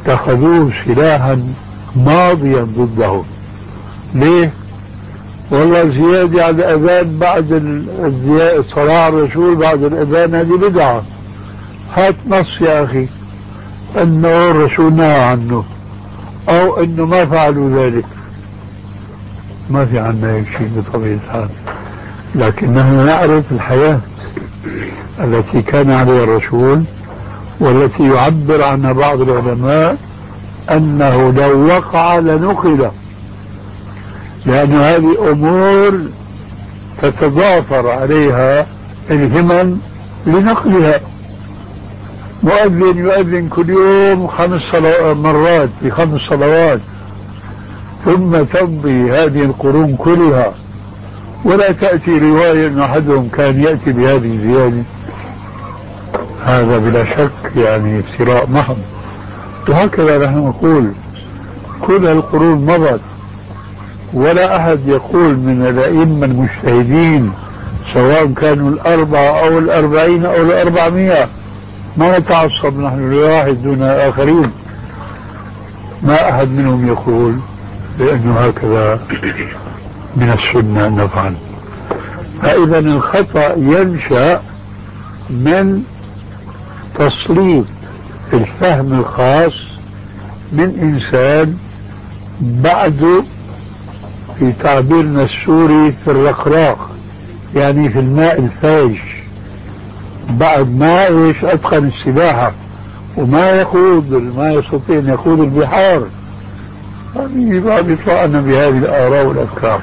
S4: اتخذوه سلاحا ماضيا ضدهم. ليه؟ والله والله زيادة على الأذان بعد الصلاة على الرسول بعد الأذان هذه بدعة. هات نص يا أخي أنه الرسول نهى عنه أو أنه ما فعلوا ذلك. ما في عنا هيك شيء بطبيعة الحال، لكن نحن نعرف الحياة التي كان عليها الرسول والتي يعبر عنها بعض العلماء أنه لو وقع لنقل، لأن هذه أمور تتضافر عليها الهمم لنقلها. مؤذن يؤذن كل يوم خمس مرات في خمس صلوات ثم تمضي هذه القرون كلها ولا تأتي رواية أن أحدهم كان يأتي بهذه الزيادة، هذا بلا شك يعني افتراء محض. وهكذا نحن نقول كل القرون مضت ولا أحد يقول من الأئمة المجتهدين سواء كانوا الأربعة أو الأربعين أو الأربعمائة، ما نتعصب نحن لواحد دون آخرين، ما أحد منهم يقول لأنه هكذا من السنة أن نفعل. فإذا الخطأ ينشأ من تسليط الفهم الخاص من إنسان بعده في تعبيرنا السوري في الرقراق، يعني في الماء الفايش، بعد ما ايش اتقن السباحة وما يخوض ما يستطيع ان يخوض البحار، هذه بعد يطلعنا بهذه الآراء والأفكار.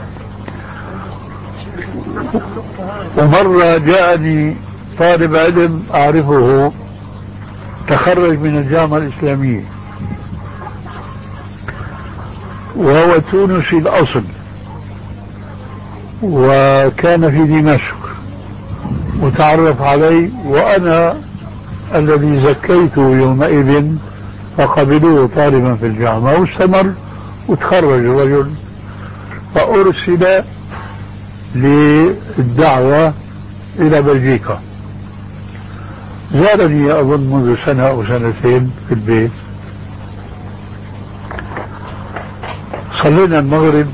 S4: ومرة جاءني طالب علم أعرفه تخرج من الجامعة الإسلامية وهو تونسي الأصل وكان في دمشق وتعرف علي وأنا الذي زكيته يومئذ فقبلوه طالبا في الجامعة واستمر وتخرج الرجل فأرسل للدعوة إلى بلجيكا. زارني أظن منذ سنة أو سنتين في البيت، صلينا المغرب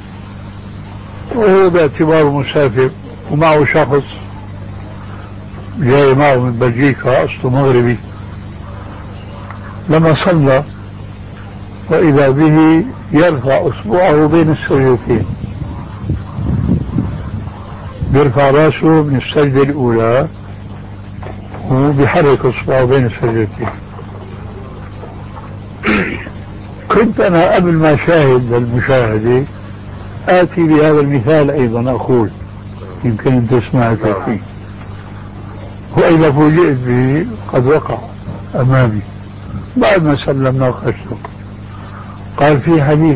S4: وهو باعتباره مسافر ومعه شخص جاي معه من بلجيكا أصله مغربي. لما صلى وإذا به يرفع أصبعه بين السجدتين، بيرفع راسه من السجدة الأولى وبيحرك أصبعه بين السجدتين. كنت أنا قبل ما أشاهد المشاهدة آتي بهذا المثال أيضا أقول يمكن أن تسمعك فيه، وإذا فوجئت به قد وقع أمامي بعد ما سلمنا وخشته. قال في حديث،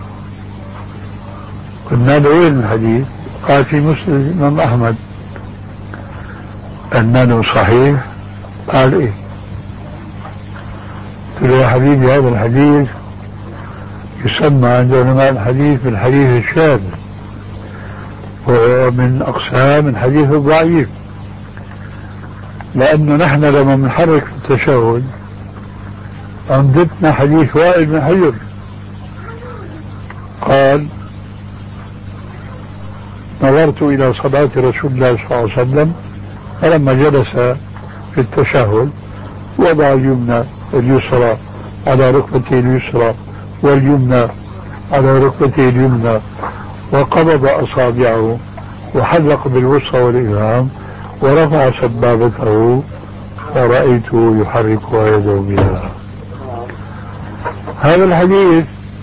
S4: قلنا له وين الحديث؟ قال في مسند الإمام أحمد. قلنا له صحيح؟ قال إيه؟ قلت له يا حبيبي هذا الحديث يسمى عند علماء الحديث بالحديث الشاذ وهو من أقسام الحديث الضعيف، لأنه نحن لما بنحرك في التشهد عندنا حديث وائل بن حجر قال نظرت إلى صلاة رسول الله صلى الله عليه وسلم فلما جلس في التشهد وضع اليمنى اليسرى على ركبته اليسرى واليمنى على ركبته اليمنى وقبض أصابعه وحلق بالوسطى والإبهام ورفع سبابته ورأيته يحرك يده بها. هذا الحديث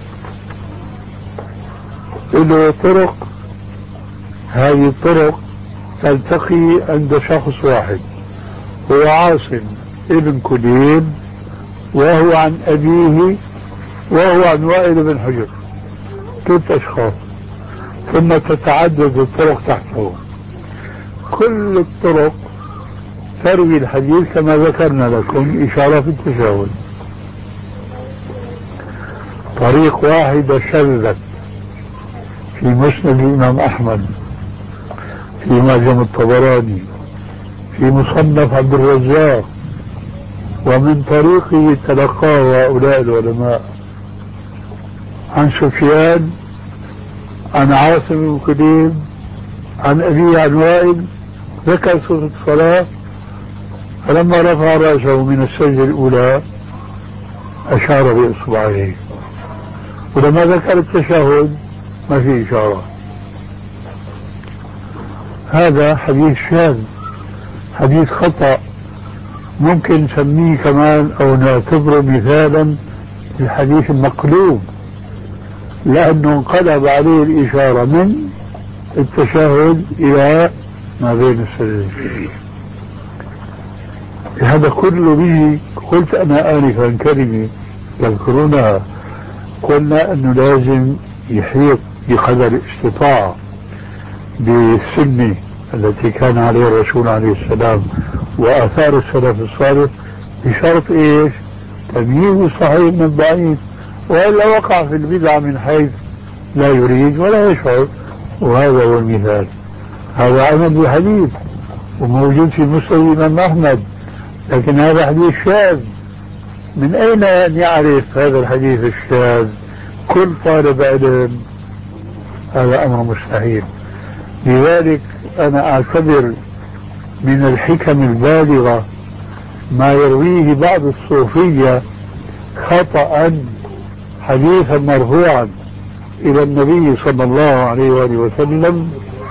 S4: له طرق، هذه الطرق تلتقي عند شخص واحد هو عاصم ابن كليب وهو عن أبيه وهو عن وائل بن حجر، ثلاث أشخاص، ثم تتعدد الطرق تحته. كل الطرق تروي الحديث كما ذكرنا لكم إشارة في التشهد. طريق واحدة شذت في مسند الإمام أحمد، في معجم الطبراني، في مصنف عبد الرزاق، ومن طريقه تلقاه هؤلاء العلماء عن سفيان عن عاصم بن كليب عن أبي عن وائل ذكر صفة الصلاة، فلما رفع رأسه من السجدة الأولى أشار بإصبعيه، ولما ذكر التشهد ما في إشارة. هذا حديث شاذ، حديث خطأ، ممكن نسميه كمان أو نعتبره مثالا للحديث المقلوب، لأنه انقلب عليه الإشارة من التشهد إلى ما بين السجدتين. هذا كله به قلت أنا آنفا كلمة تذكرونها، قلنا أنه لازم يحيط بقدر الاستطاعة بالسنة التي كان عليها الرسول عليه السلام وآثار السلف الصالح، بشرط إيش؟ تمييز الصحيح من الضعيف، وإلا وقع في البدعة من حيث لا يريد ولا يشعر. وهذا هو المثال، هذا عمل بحديث وموجود في مسند الإمام أحمد، لكن هذا حديث شاذ. من أين أن يعرف هذا الحديث الشاذ كل طالب علم؟ هذا أمر مستحيل. لذلك أنا أعتبر من الحكم البالغة ما يرويه بعض الصوفية خطأ حديثا مرفوعا إلى النبي صلى الله عليه وآله وسلم: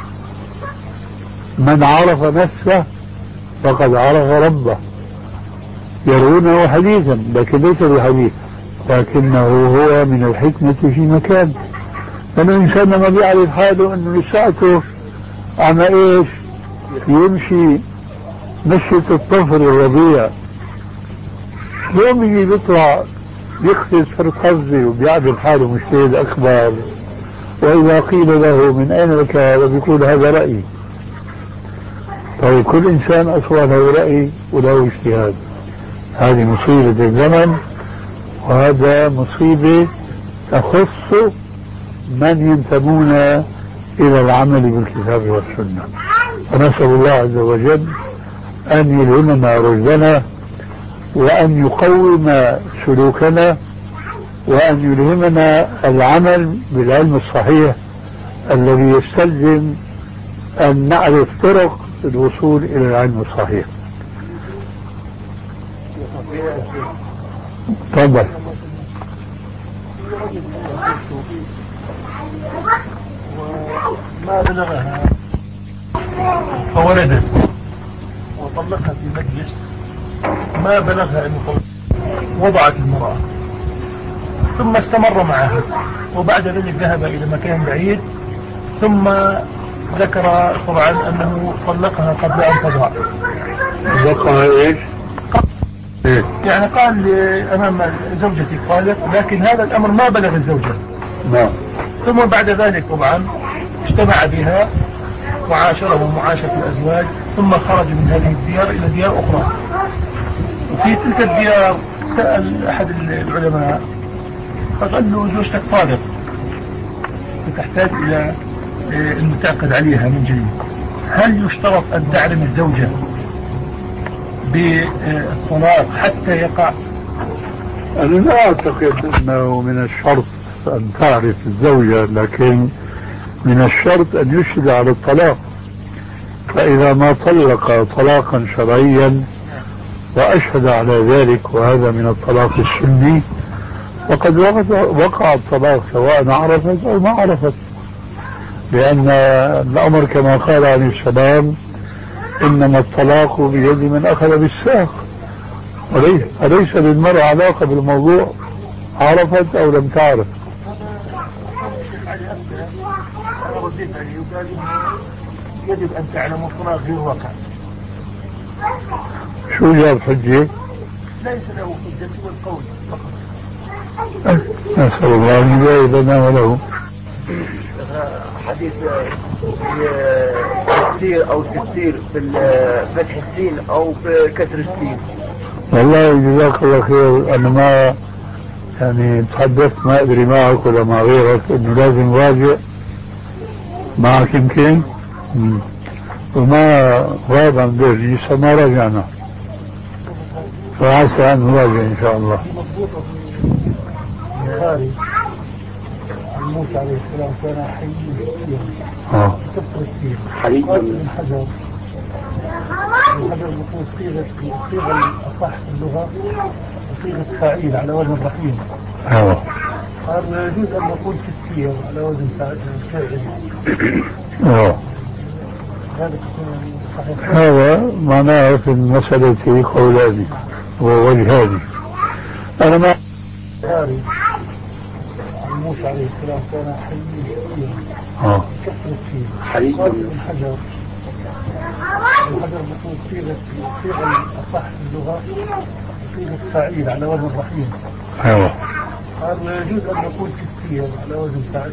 S4: من عرف نفسه فقد عرف ربه. يرونه حديثا لكن ليس بحديث، لكنه هو من الحكمة في مكان، لأن الإنسان لما بيعرف حاله أنه لساعته عم إيش يمشي مشية الطفل الرضيع، يوم يجي بيطلع يخفز فرقزي وبيعمل حاله مجتهد أكبر، وإذا قيل له من أين لك هذا بيقول هذا رأيي. طيب كل إنسان أصلا له رأي وله اجتهاد، هذه مصيبة الزمن، وهذا مصيبة تخص من ينتمون إلى العمل بالكتاب والسنة. فنسأل الله عز وجل أن يلهمنا رشدنا، وأن يقوم سلوكنا، وأن يلهمنا العمل بالعلم الصحيح الذي يستلزم أن نعرف طرق الوصول إلى العلم الصحيح. تفضل.
S3: ما بلغها فولدت وطلقها في مجلس، ما بلغها أن وضعت المرأة، ثم استمر معها، وبعد ذلك ذهب إلى مكان بعيد، ثم ذكر طبعا أنه طلقها قبل أن تضع.
S4: طلقها إيش؟
S3: يعني قال أمام زوجتي طالق، لكن هذا الأمر ما بلغ الزوجة.
S4: نعم.
S3: ثم بعد ذلك طبعا اجتمع بها وعاشره معاشرة الأزواج، ثم خرج من هذه الديار إلى ديار أخرى. وفي تلك الديار سأل أحد العلماء فقال له: زوجتك طالق وتحتاج إلى أن تعقد عليها من جديد، هل يشترط أن تعلم الزوجة بالطلاق حتى يقع؟
S4: أنا لا أعتقد أنه من الشرط أن تعرف الزوجة، لكن من الشرط أن يشهد على الطلاق. فإذا ما طلق طلاقا شرعيا وأشهد على ذلك، وهذا من الطلاق السني، وقد وقع الطلاق سواء عرفت أو ما عرفت، لأن الأمر كما قال عليه السلام: إنما الطلاق بيد من أخذ بالساق. أليس للمرأة علاقة بالموضوع عرفت أو لم تعرف؟
S3: يجب أن تعلم الطلاق غير واقع.
S4: شو جاب حجة؟
S3: ليس له حجة سوى القول فقط.
S4: نسأل الله أن يبارك لنا وله.
S5: حديث تفسير أو تفسير بفتح السين أو بكسر السين.
S4: والله جزاك الله خير. أنا ما يعني تحدثت ما أدري معك ولا مع غيرك إنه لازم راجع معك يمكن، وما غاب عن درجي فما راجعنا، فعسى أن نراجع إن شاء الله.
S3: موسى عليه السلام كان حييا كثيرا
S4: اه
S3: كثر كثير
S2: حي
S3: من حجر الحجر المفروض صيغة الصيغة الأصح في اللغة صيغة فاعل على وزن رحيم.
S4: اه
S3: قال ويجوز أن نقول كثير على وزن فاعل.
S4: اه
S3: هذا صحيح.
S4: هذا معناه في المسألة قولان ووجهان. أنا ما
S3: هاري عن موسى عليه السلام كان حييا كثيرا
S4: اه
S3: كثر كثير
S2: حي
S3: من حجر الحجر المفروض صيغة الصيغة الأصح في اللغة صيغة فاعل على وزن رحيم.
S4: ايوه
S3: قال ويجوز أن نقول كثير على وزن فاعل.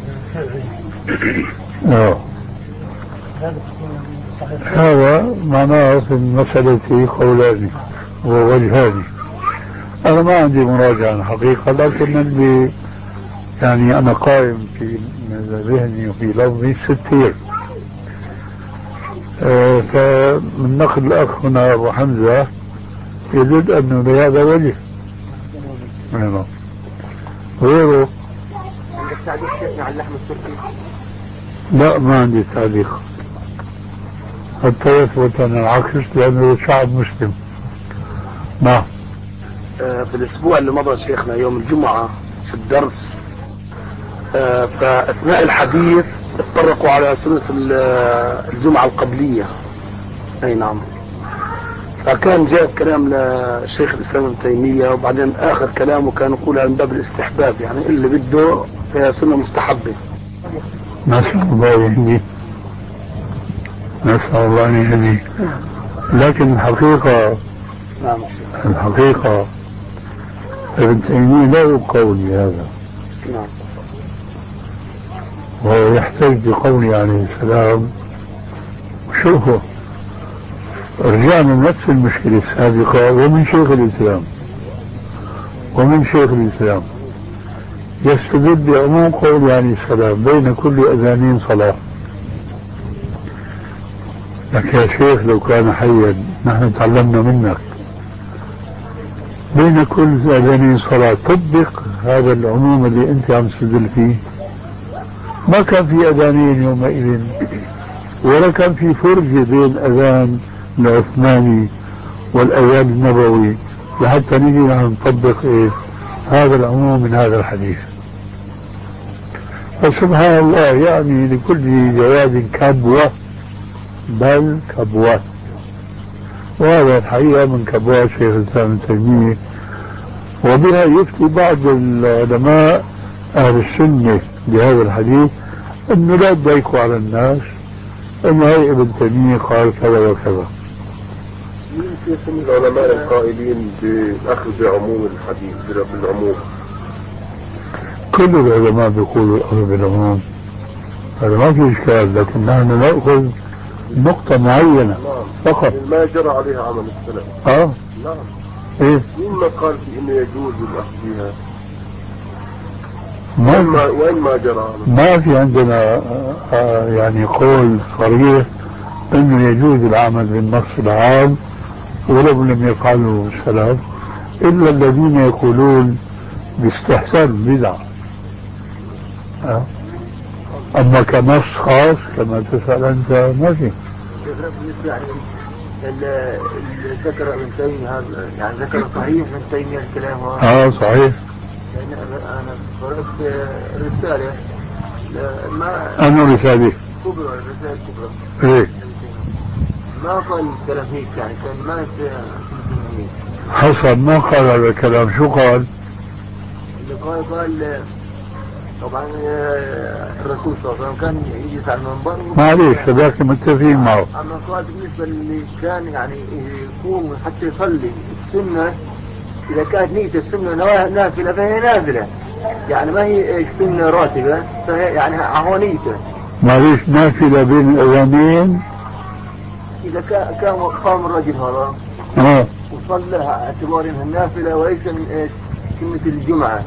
S4: اه
S3: هذا صحيح.
S4: هذا معناه في المسألة قولان ووجهان. أنا ما عندي مراجعة الحقيقة، لكنني يعني أنا قائم في ذهني وفي لفظي ستير. آه فمن نقل الأخ هنا أبو حمزة يدل أنه لهذا وجه. نعم. غيره
S5: عندك تعليق شيخنا على اللحم التركي؟
S4: لا، ما عندي تعليق حتى يثبت أن العكس، لأنه شعب مسلم. نعم.
S2: آه في الأسبوع اللي مضى شيخنا يوم الجمعة في الدرس، آه فأثناء الحديث اتطرقوا على سنة الجمعة القبلية. أي نعم. فكان جاء كلام لشيخ الإسلام ابن تيمية، وبعدين آخر كلامه كان يقولها من باب الاستحباب، يعني اللي بده فيها سنة مستحبة.
S4: نسأل الله يهديه، نسأل الله أن يهديه. لكن الحقيقة
S2: نعم
S4: الحقيقة ابن تيمية له قول هذا،
S2: نعم،
S4: وهو يحتج بقوله عليه السلام. شوفوا، رجعنا نفس المشكلة السابقة، ومن شيخ الإسلام ومن شيخ الإسلام يستدل بعموم قوله عليه السلام بين كل أذانين صلاة. لك يا شيخ لو كان حيا نحن تعلمنا منك، بين كل أذانين صلاة، طبق هذا العموم اللي أنت عم تستدل فيه. ما كان في أذانين يومئذ، ولا كان في فرجة بين أذان العثماني والأذان النبوي لحتى نجي نحن نطبق إيه هذا العموم من هذا الحديث. فسبحان الله، يعني لكل جواد كبوة، بل كبوات. وهذا الحقيقة من كبوات شيخ الإسلام ابن تيمية، وبها يفتي بعض العلماء أهل السنة بهذا الحديث أنه لا تضيقوا على الناس، أن هاي ابن تيمية قال كذا وكذا.
S2: مين في العلماء القائلين بأخذ بعموم الحديث بالعموم؟
S4: كل العلماء بيقولوا الأخذ بالعموم، هذا ما في إشكال، لكن نحن نأخذ نقطة معينة فقط
S2: ما جرى عليها عمل السلف.
S4: اه
S2: نعم.
S4: ايه
S2: مما قال في انه يجوز الاخذ بها؟
S4: ما,
S2: ما وين ما جرى؟
S4: ما في عندنا آه يعني قول صريح انه يجوز العمل بالنص العام ولو لم يفعله السلف، الا الذين يقولون باستحسان بدعة. آه. اما كنص خاص كما تسأل انت ما في.
S5: يعني ذكر ابن تيمية هذا، يعني ذكر صحيح ابن تيمية الكلام هذا.
S4: اه صحيح.
S5: يعني انا قرأت رسالة ما
S4: أنا رسالة
S5: كبرى، رسالة كبرى.
S4: ايه
S5: ما قال الكلام هيك، يعني كان ما
S4: حسن ما قال هذا الكلام. شو قال؟
S5: اللي قال قال طبعا الرسول صلى الله عليه وسلم كان يجلس على المنبر.
S4: معليش هذاك متفقين معه.
S5: اما قال بالنسبه اللي كان يعني يقوم حتى يصلي السنه، اذا كانت نية السنه نافله فهي نافله، يعني ما هي سنه راتبه، فهي يعني هو نيته.
S4: معليش نافله بين الاذانين.
S5: اذا كان قام الرجل هذا
S4: اه
S5: وصلىها اعتبار انها نافله وليس من ايش؟ سنه الجمعه.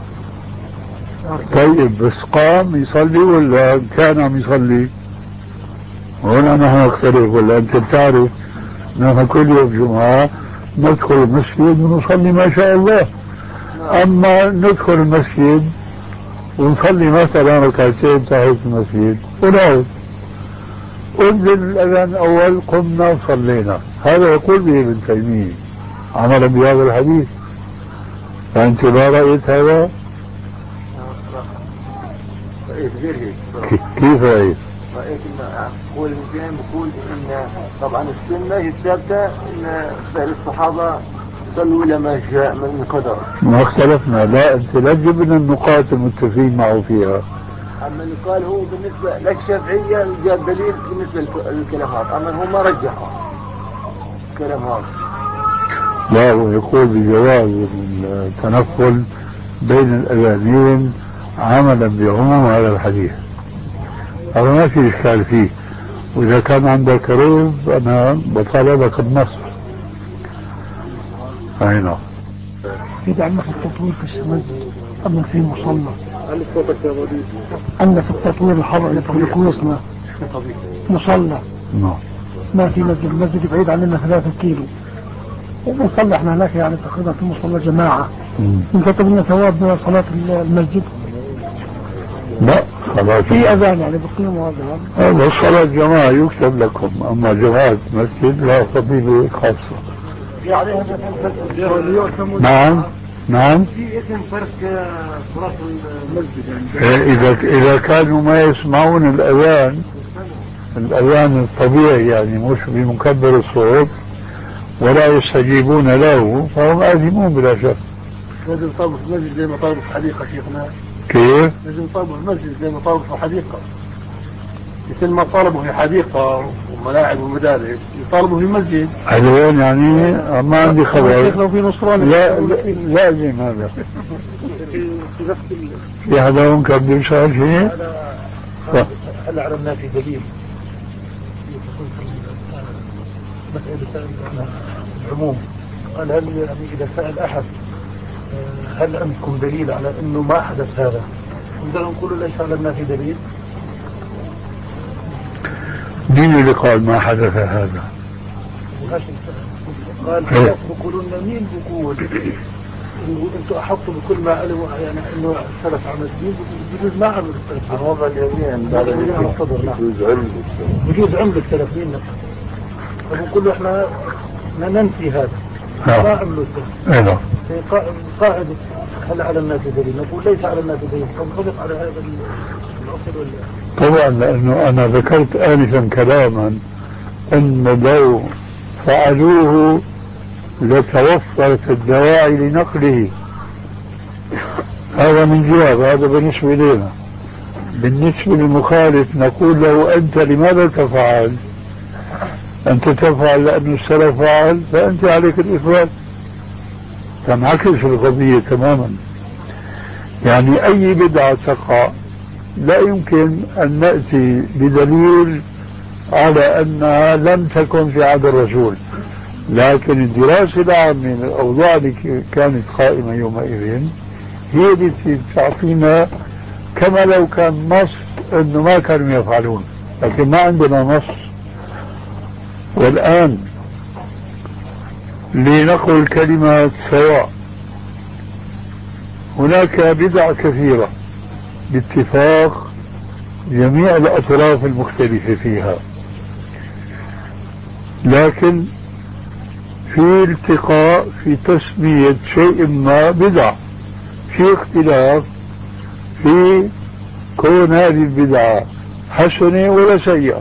S4: طيب بس قام يصلي ولا كان عم يصلي؟ هنا نحن نختلف. ولا انت بتعرف نحن كل يوم جمعة ندخل المسجد ونصلي ما شاء الله. اما ندخل المسجد ونصلي مثلا ركعتين تحية المسجد ونعود، أنزل الأذان الأول قمنا وصلينا. هذا يقول به ابن تيمية عملا بهذا الحديث. فأنت ما رأيت هذا؟
S5: رأيت غير هيك.
S4: كيف رأيت؟
S5: رأيت إن قول الإنسان بقول إن طبعا السنة هي الثابتة إن فعل الصحابة صلوا إلى ما جاء من القدر.
S4: ما اختلفنا، لا أنت لا تجيب لنا النقاط المتفقين معه فيها.
S5: أما اللي قال هو بالنسبة للشافعية جاء دليل بالنسبة للكلام هذا، أما هو ما رجحه الكلام هذا.
S4: لا، هو يقول بجواز التنقل بين الأذانين عملا بعموم هذا الحديث، هذا ما في إشكال فيه. وإذا كان عندك ريب أنا بطالبك النص. أي نعم.
S3: سيدي عندنا في التطوير في المسجد، عندنا في مصلى، عندنا في التطوير الحضري في كويسنا مصلى.
S4: نعم.
S3: ما في مسجد، المسجد بعيد عننا ثلاثة كيلو، وبنصلي احنا هناك يعني تقريبا في مصلى جماعة. ينكتب لنا ثواب من صلاة المسجد؟
S4: لا خلاص،
S3: في أذان يعني بقيموا هذا.
S4: هذا الصلاة جماعة يكتب لكم، أما جماعة مسجد لا، فضيلة خاصة.
S3: يعني
S4: نعم نعم.
S3: في اسم فرق صلاة المسجد يعني.
S4: إذا إذا كانوا ما يسمعون الأذان، الأذان الطبيعي يعني مش بمكبر الصوت، ولا يستجيبون له، فهم آثمون بلا شك.
S3: لازم يطابق المسجد زي ما طابق الحديقة شيخنا.
S4: كيف؟
S3: لازم يطابق المسجد زي ما طابق الحديقة، مثل ما طالبوا في حديقة وملاعب ومدارس يطالبوا في مسجد.
S4: حلوين يعني، ما عندي خبر.
S3: لو في نصراني
S4: لا لازم هذا. في حدا ممكن بده يسأل شيء؟
S3: هل عرفنا في دليل مسألة العموم؟ قال هل يعني إذا سأل أحد هل عندكم دليل على أنه ما حدث هذا؟ نقدر نقول ليس على في دليل.
S4: مين اللي قال ما حدث هذا؟
S3: قال يقولون مين بيقول انتم احطوا بكل ما علموا يعني انه السلف عمل الدين، بجوز ما عملوا السلف عن وضع اليمين بعد بجوز عملوا السلف منا، فبنقول له احنا ننفي هذا ما عملوا السلف. قاعدة هل على الناس دليل؟ نقول ليس على الناس دليل، فنطبق على هذا الأصل ولا؟
S4: طبعا، لأنه أنا ذكرت آنفا كلاما أن لو فعلوه لتوفرت الدواعي لنقله. هذا من جهة، هذا بالنسبة لنا. بالنسبة للمخالف نقول له أنت لماذا تفعل؟ أنت تفعل لأن السلف فعل، فأنت عليك الإفراد. تنعكس القضية تماما. يعني أي بدعة تقع لا يمكن أن نأتي بدليل على أنها لم تكن في عهد الرسول، لكن الدراسة العامة الأوضاع اللي كانت قائمة يومئذ هي التي تعطينا كما لو كان نص أنه ما كانوا يفعلون، لكن ما عندنا نص. والآن لنقل كلمة سواء، هناك بدع كثيرة باتفاق جميع الأطراف المختلفة فيها، لكن في التقاء في تسمية شيء ما بدع، في اختلاف في كون هذه البدعة حسنة ولا سيئة.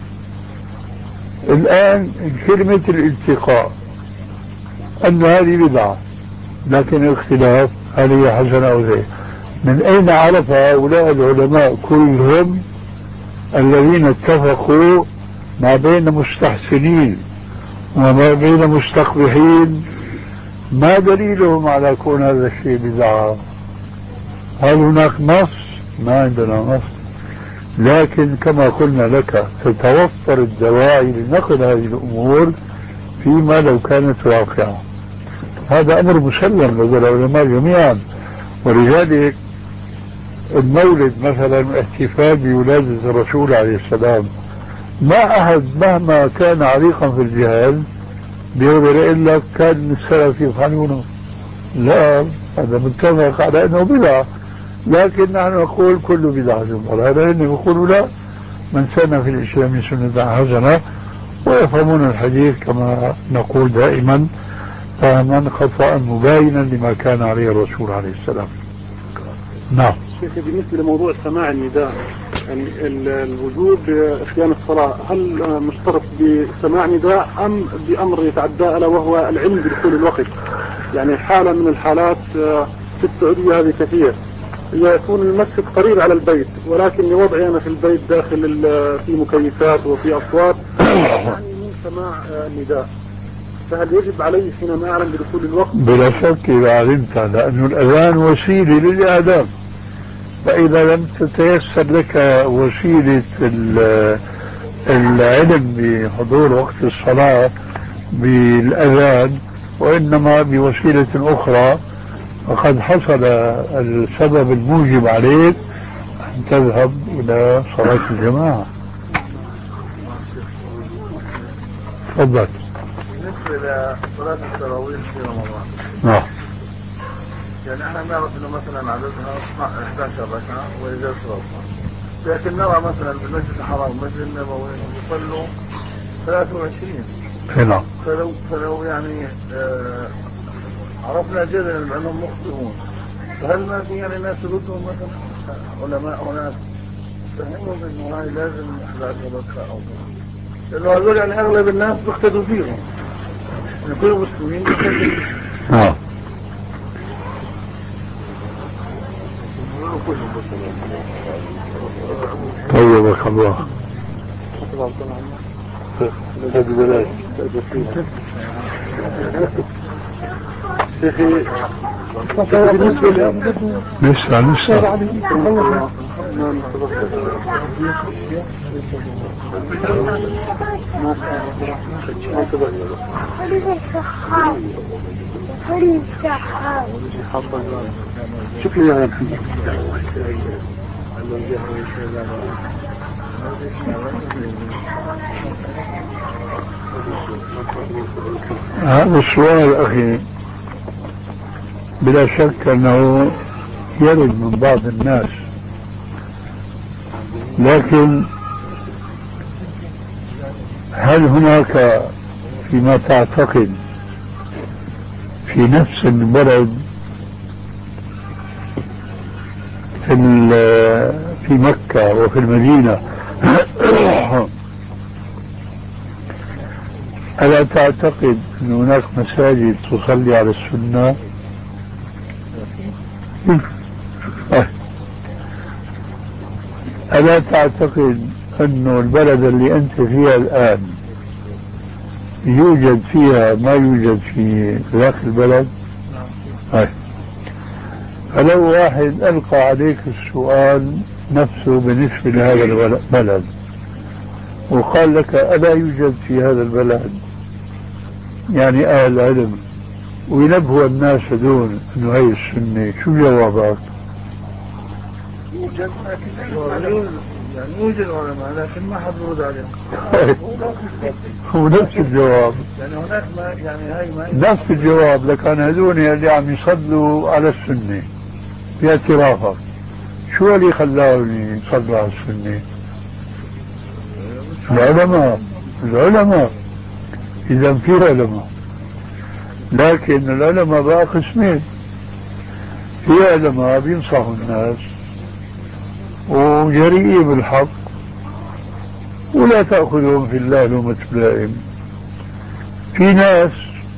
S4: الآن كلمة الالتقاء أن هذه بدعة، لكن الاختلاف هل هي حسنة أو سيئة؟ من أين عرف هؤلاء العلماء كلهم الذين اتفقوا ما بين مستحسنين وما بين مستقبحين ما دليلهم على كون هذا الشيء بدعة؟ هل هناك نص؟ ما عندنا نص، لكن كما قلنا لك تتوفر الدواعي لنقل هذه الأمور فيما لو كانت واقعة. هذا أمر مسلم لدى العلماء جميعا. ولذلك المولد مثلا، الاحتفال بولادة الرسول عليه السلام، ما أحد مهما كان عريقا في الجهل بيقدر يقول لك كان السلف يفعلونه. لا، هذا متفق على أنه بدعة، لكن نحن نقول كل بدعة ضلالة، هذا اللي يقولوا لا، من سن في الإسلام سنة حسنة، ويفهمون الحديث كما نقول دائما فهما خطأ مباينا لما كان عليه الرسول عليه السلام. نعم.
S2: شيخي بالنسبة لموضوع سماع النداء، يعني الوجوب بقيام الصلاة هل مشترط بسماع نداء أم بأمر يتعدى ألا وهو العلم بدخول الوقت؟ يعني حالة من الحالات في السعودية هذه كثير، يكون المسجد قريب على البيت ولكن لوضعي أنا في البيت داخل في مكيفات وفي أصوات يعني من سماع النداء، فهل يجب عليه حينما أعلم بدخول الوقت؟
S4: بلا شك إذا علمت، لأن الأذان وسيلة للإعلام، فإذا لم تتيسر لك وسيلة العلم بحضور وقت الصلاة بالأذان وإنما بوسيلة أخرى، فقد حصل السبب الموجب عليك أن تذهب إلى صلاة الجماعة. تفضل.
S2: بالنسبة لصلاة التراويح في رمضان،
S4: نعم،
S2: يعني احنا نعرف انه مثلا عددها احدى عشر ركعة وإذا صلاتها، لكن نرى مثلا بالمسجد الحرام والمسجد النبوي يصلوا ثلاثة وعشرين.
S4: نعم.
S2: فلو فلو يعني آه عرفنا جدا بأنهم مخطئون، فهل ما في يعني ناس ردهم مثلا علماء وناس فهموا انه هاي لازم احدى عشر ركعة او كذا، لانه هذول يعني اغلب الناس بيقتدوا فيهم، يعني كل المسلمين بيقتدوا فيهم.
S4: نعم. طيبك الله.
S2: شيخي بالنسبة لي
S4: لسه لسه
S2: شوف لي يا
S4: هذا السؤال أخي بلا شك أنه يرد من بعض الناس، لكن هل هناك فيما تعتقد في نفس البلد في في مكة وفي المدينة ألا تعتقد أن هناك مساجد تصلي على السنة؟ ألا تعتقد أن البلد اللي أنت فيها الآن يوجد فيها ما يوجد في ذاك البلد؟ فلو واحد ألقى عليك السؤال نفسه بالنسبة لهذا البلد وقال لك ألا يوجد في هذا البلد يعني أهل العلم وينبهوا الناس دون أنه هي السنة، شو جوابك؟
S2: يوجد يعني يوجد علماء لكن ما حد يرد عليهم.
S4: هو نفس الجواب،
S2: يعني هناك ما يعني هاي ما
S4: نفس الجواب، لكن هذول اللي عم يصلوا على السنة باعترافك شو اللي خلاهم يصلوا على السنة؟ العلماء العلماء إذا في علماء، لكن العلماء بقى قسمين، في علماء بينصحوا الناس وجريئين بالحق ولا تأخذهم في الله لومة لائم، في ناس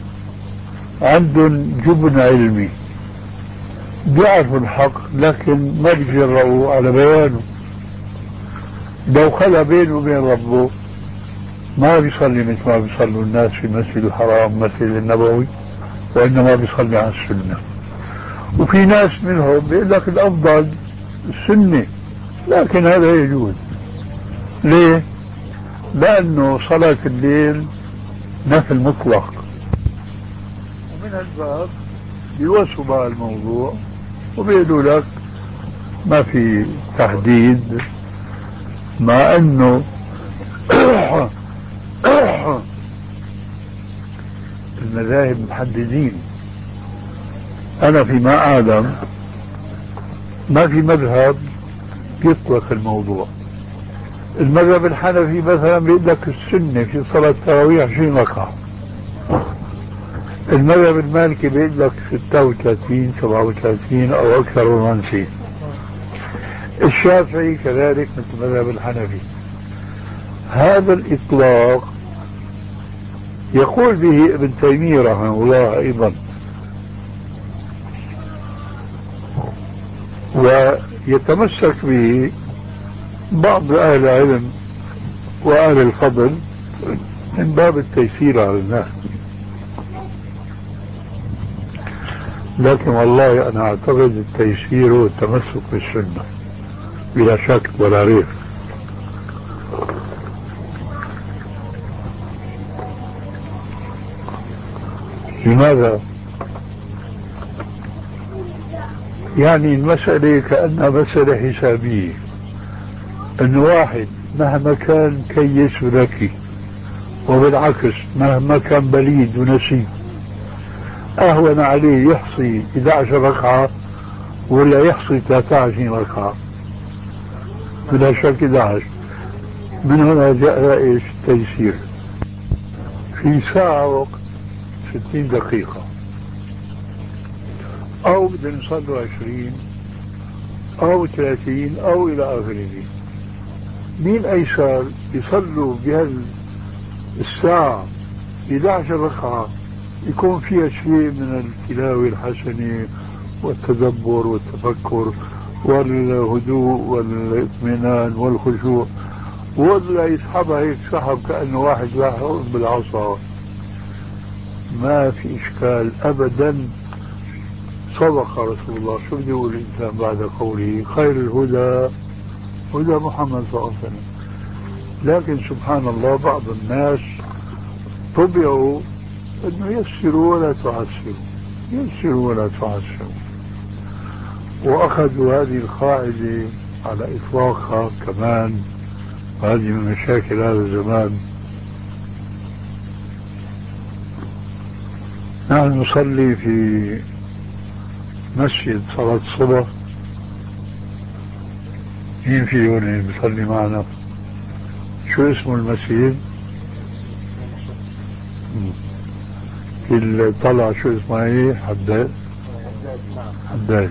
S4: عندهم جبن علمي بيعرفوا الحق لكن ما بيجرؤوا على بيانه، لو خلى بينه وبين ربه ما بيصلي مثل ما بيصلوا الناس في المسجد الحرام مسجد النبوي، وإنما بيصلي على السنة. وفي ناس منهم بيقول لك الأفضل السنة، لكن هذا يجوز. ليه؟ لأنه صلاة الليل نفل مطلق، ومن هالباب بيوسوا بقى الموضوع وبيقولوا لك ما في تحديد، مع أنه المذاهب محددين. أنا فيما أعلم ما في مذهب يطلق الموضوع. المذهب الحنفي مثلا بيقول لك السنة في صلاة التراويح عشرين ركعة. المذهب المالكي بيقول لك ستة وثلاثين سبعة وثلاثين أو أكثر وما نسيت. الشافعي كذلك مثل المذهب الحنفي. هذا الإطلاق يقول به ابن تيمية رحمه الله أيضا، ويتمسك به بعض أهل العلم وأهل الفضل من باب التيسير على الناس. لكن والله أنا أعتقد التيسير والتمسك بالسنة بلا شك ولا ريب. لماذا؟ يعني المسألة كأنها مسألة حسابية، أن واحد مهما كان كيس وذكي، وبالعكس مهما كان بليد ونسي، أهون عليه يحصي إحدى عشرة ركعة ولا يحصي ثلاثة وعشرين ركعة؟ بلا شك إحدى عشرة. من هنا جاء إيش التيسير. في ساعة وقت ستين دقيقة، أو بدنا نصلوا عشرين أو ثلاثين أو إلى آخره. مين أيسر يصلوا بهالساعة إحدى عشرة ركعة يكون فيها شيء من التلاوة الحسنة والتدبر والتفكر والهدوء والاطمئنان والخشوع، ولا يسحبها هيك سحب كأنه واحد لاحق بالعصا؟ ما في إشكال أبدا. صدق رسول الله. شو بده يقول الإنسان بعد قوله خير الهدى هدى محمد صلى الله عليه وسلم؟ لكن سبحان الله بعض الناس طبعوا أنه يسروا ولا تعسروا، يسروا ولا تعسروا، وأخذوا هذه القاعدة على إطلاقها كمان. هذه من مشاكل هذا الزمان. نحن نصلي في مسجد صلاة الصبح. مين في هون بيصلي معنا؟ شو اسمه المسجد؟ في الطلع شو اسمه ايه؟ حداد. حداد.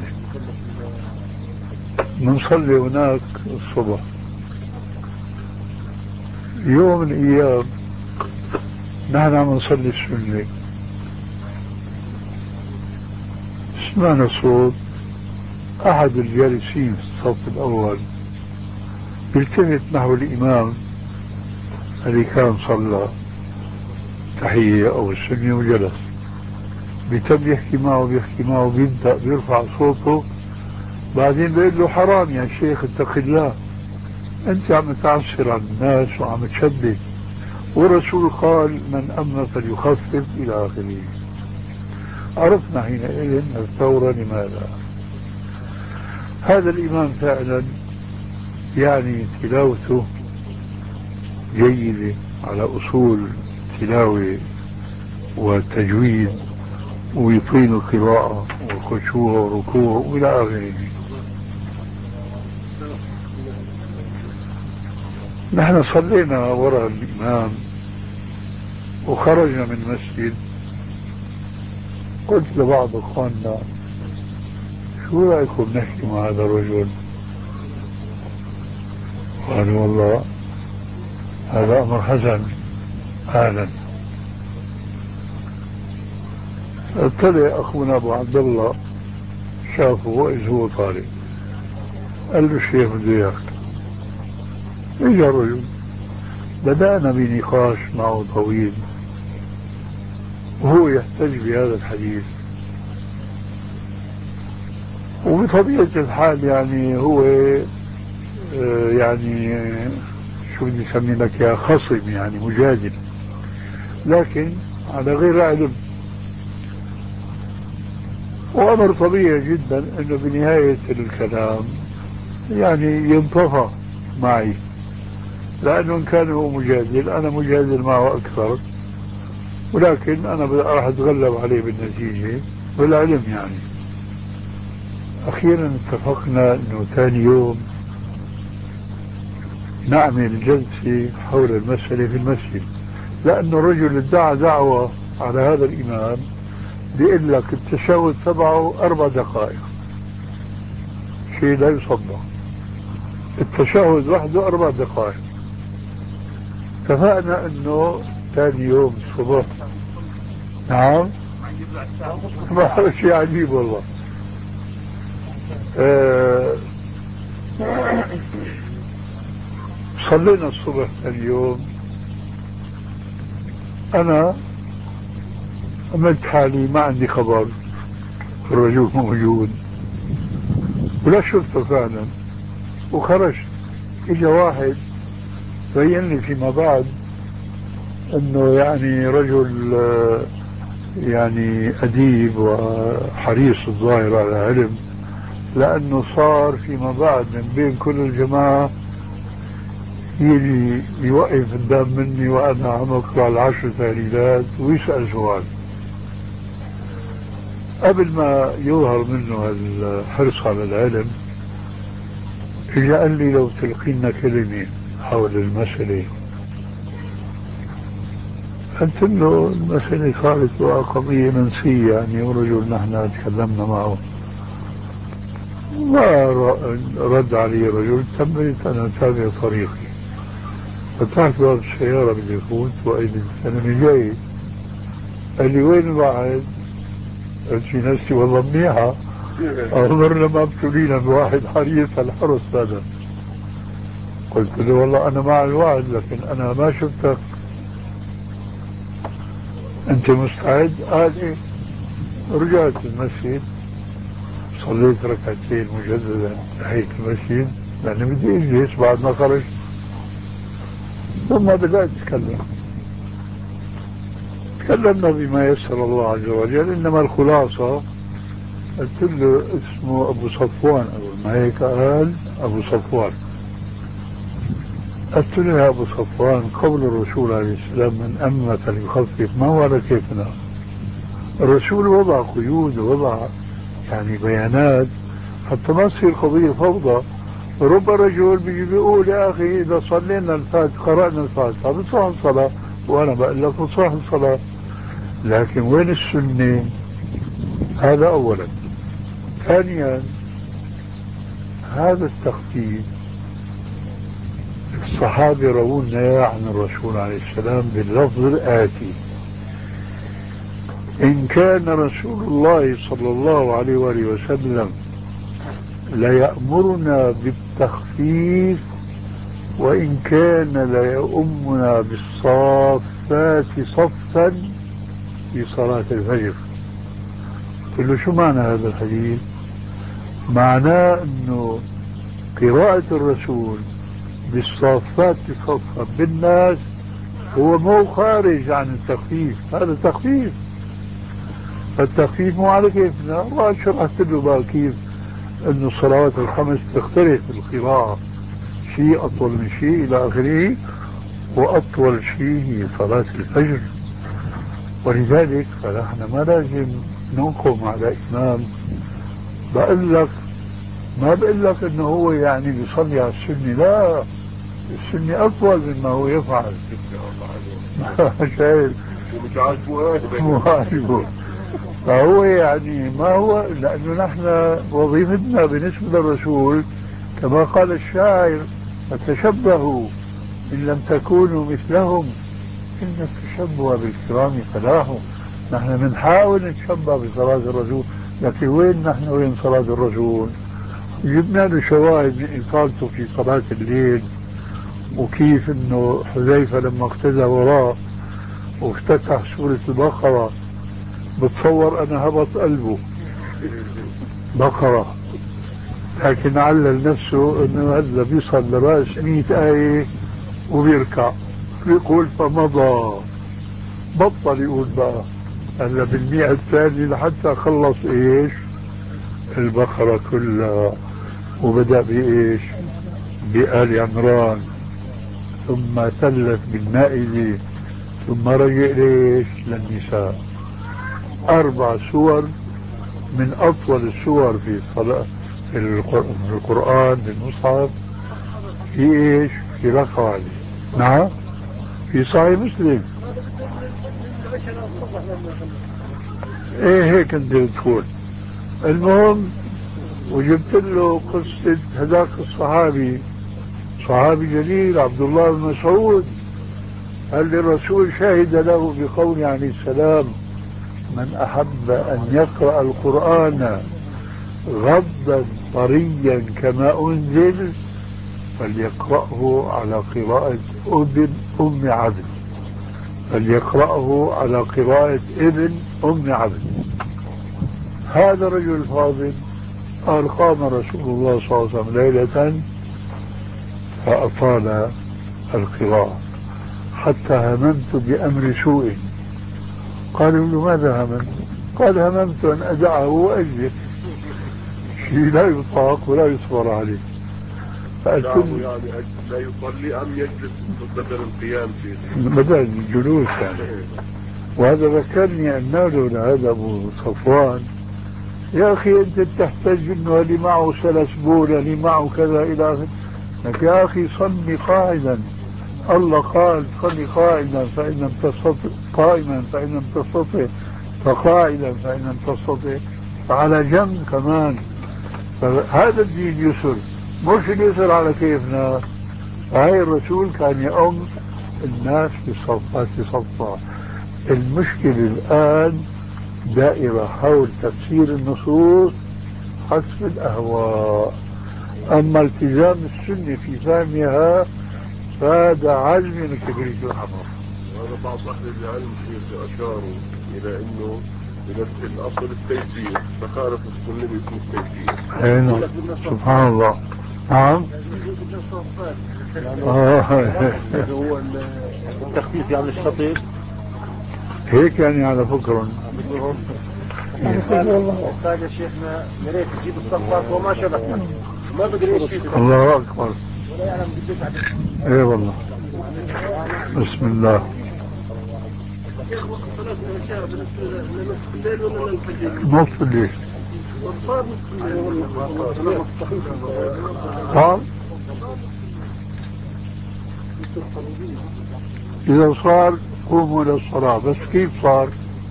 S4: بنصلي هناك الصبح. يوم من الايام نحن عم نصلي السنة، سمعنا صوت احد الجالسين في الصف الاول بيلتفت نحو الامام اللي كان صلى تحية او السنة وجلس، بيتم يحكي معه بيحكي معه بيبدأ بيرفع صوته، بعدين بيقول له حرام يا شيخ اتق الله، انت عم تعسر على الناس وعم تشدد، والرسول قال من أمن فليخفف إلى آخره. عرفنا حينئذ الثورة لماذا. هذا الإمام فعلا يعني تلاوته جيدة على أصول تلاوة وتجويد، ويطين القراءة والخشوع والركوع وإلى آخره. نحن صلينا وراء الإمام وخرجنا من المسجد. قلت لبعض أخواننا شو رأيكم نحكي مع هذا الرجل؟ قالوا والله هذا أمر حسن أهلا. طلع أخونا أبو عبد الله شافه وإذ هو طالب، قال له الشيخ بده إياك. إجا الرجل، بدأنا بنقاش معه طويل وهو يحتج بهذا الحديث، وبطبيعة الحال يعني هو يعني شو بدي اسمي لك يا خصم، يعني مجادل، لكن على غير علم. وأمر طبيعي جدا أنه بنهاية الكلام يعني ينطفى معي، لأنه إن كان هو مجادل أنا مجادل معه أكثر، ولكن أنا راح أتغلب عليه بالنتيجة بالعلم. يعني أخيرا اتفقنا أنه ثاني يوم نعمل جلسة حول المسألة في المسجد، لأنه الرجل ادعى دعوة على هذا الإمام بيقول لك التشهد تبعه أربع دقائق، شيء لا يصدق. التشهد وحده أربع دقائق. اتفقنا أنه ثاني يوم الصبح. نعم، ما شيء عجيب والله. أه صلينا الصبح ثاني يوم، أنا عملت حالي ما عندي خبر الرجل موجود ولا شفته فعلا، وخرجت. اجى واحد بين لي فيما بعد انه يعني رجل يعني اديب وحريص الظاهر على علم، لانه صار فيما بعد من بين كل الجماعه يجي يوقف قدام مني وانا عم اقرا العشر تهليلات ويسال سؤال. قبل ما يظهر منه الحرص على العلم اجى قال لي لو تلقينا كلمه حول المساله. قلت له المساله صارت بقى قضيه منسيه يعني، ورجل نحن تكلمنا معه ما رد علي الرجل. تميت انا تابع طريقي، فتحت باب السياره بدي افوت وايد انا جاي. قال لي وين الواحد؟ قلت في نفسي والله منيحه، أخبرنا ما ابتلينا بواحد حريص الحرص هذا. قلت له والله أنا مع الوعد لكن أنا ما شفتك، أنت مستعد؟ قال إيه. رجعت المسجد صليت ركعتين مجددا تحية المسجد لأني بدي أجلس بعد ما خرجت، ثم بدأت أتكلم. تكلمنا بما يسر الله عز وجل، إنما الخلاصة قلت له اسمه أبو صفوان أول ما هيك قال أبو صفوان. قلت له يا أبو صفوان قول الرسول عليه السلام من أمة فليخفف ما هو على كيفنا. الرسول وضع قيود ووضع يعني بيانات حتى ما تصير قضية فوضى. رب رجل بيجي بيقول يا أخي إذا صلينا الفاتحة قرأنا الفاتحة بتصح الصلاة، وأنا بقول لك بتصح الصلاة، لكن وين السنة؟ هذا أولا. ثانيا هذا التخفيف الصحابة روونا عن الرسول عليه السلام باللفظ الآتي: إن كان رسول الله صلى الله عليه وآله وسلم ليأمرنا بالتخفيف وإن كان ليؤمنا بالصافات صفا في صلاة الفجر. قلت له شو معنى هذا الحديث؟ معناه أنه قراءة الرسول بالصافات صفا بالناس هو مو خارج عن التخفيف، هذا تخفيف. التخفيف مو على كيفنا، وشرحت له بقى كيف أن الصلوات الخمس تختلف القراءة، شيء أطول من شيء إلى آخره، وأطول شيء هي صلاة الفجر. ولذلك فنحن ما لازم ننقم على إمام بقول لك ما بقول لك انه هو يعني بيصلي على السنة، لا، السنة اطول مما هو يفعل. شايف ومش عاجبه، فهو يعني ما هو، لانه نحن وظيفتنا بالنسبة للرسول كما قال الشاعر: فتشبهوا ان لم تكونوا مثلهم ان التشبه بالكرام فلاح. نحن بنحاول نتشبه بصلاة الرسول، لكن وين نحن وين صلاة الرسول؟ جبنا له شواهد من إطالته في صلاة الليل، وكيف انه حذيفة لما اقتدى وراه وافتتح سورة البقرة بتصور انا هبط قلبه بقرة، لكن علل نفسه انه هذا بيصل لرأس مئة آية وبيركع، بيقول فمضى، بطل يقول بقى هلا بالمئة الثانية لحتى خلص ايش البقرة كلها، وبدأ بإيش بآل عمران، ثم ثلث بالمائدة، ثم رجع ليش للنساء. أربع سور من أطول السور في صلاة في القرآن في المصحف في ايش؟ في رقعة عليه. نعم في صحيح مسلم. ايه هيك انت بتقول. المهم وجبت له قصة هذاك الصحابي، صحابي جليل عبد الله بن مسعود، قال لي الرسول شهد له بقوله عليه السلام: من أحب أن يقرأ القرآن غضا طريا كما أنزل فليقرأه على قراءة ابن أم عبد فليقرأه على قراءة ابن أم عبد. هذا الرجل الفاضل قال: قام رسول الله صلى الله عليه وسلم ليلة فأطال القراءة حتى هممت بأمر سوء. قالوا له: ماذا هممت؟ قال: هممت أن أدعه وأجلس، شيء لا يطاق ولا يصبر عليه.
S2: فقلت يعني لا يصلي أم يجلس بدل القيام فيه؟
S4: بدل الجلوس يعني. وهذا ذكرني أن له هذا أبو صفوان: يا أخي أنت تحتاج إنه اللي معه سلسبول اللي معه كذا إلى آخره، لك يا أخي صلي قاعدا. الله قال: صلي قاعدا فإن لم تستطع، قائما فإن لم تستطع، فقاعدا فإن لم تستطع، فعلى جنب كمان. فهذا الدين يسر، مش اليسر على كيفنا. فهي الرسول كان يؤم الناس بصفات صفة. المشكلة الآن دائرة حول تفسير النصوص حسب الأهواء. أما التزام السنة في فهمها فهذا علم من كبريت الحمر.
S2: وهذا بعض أهل العلم أشاروا إلى أنه الأصل التيسير، فخالف السنة باسم التيسير.
S4: أينا سبحان الله. نعم.
S3: هو التخفيف يعني الشطير
S4: هيك يعني على فكرة.
S5: قال يا شيخنا يا ريت تجيب الصفات وما شبكنا ما بدري ايش فيه.
S4: الله أكبر. ايه والله. بسم الله. نصف الليل. صار إذا صار قوموا للصلاة. بس كيف صار؟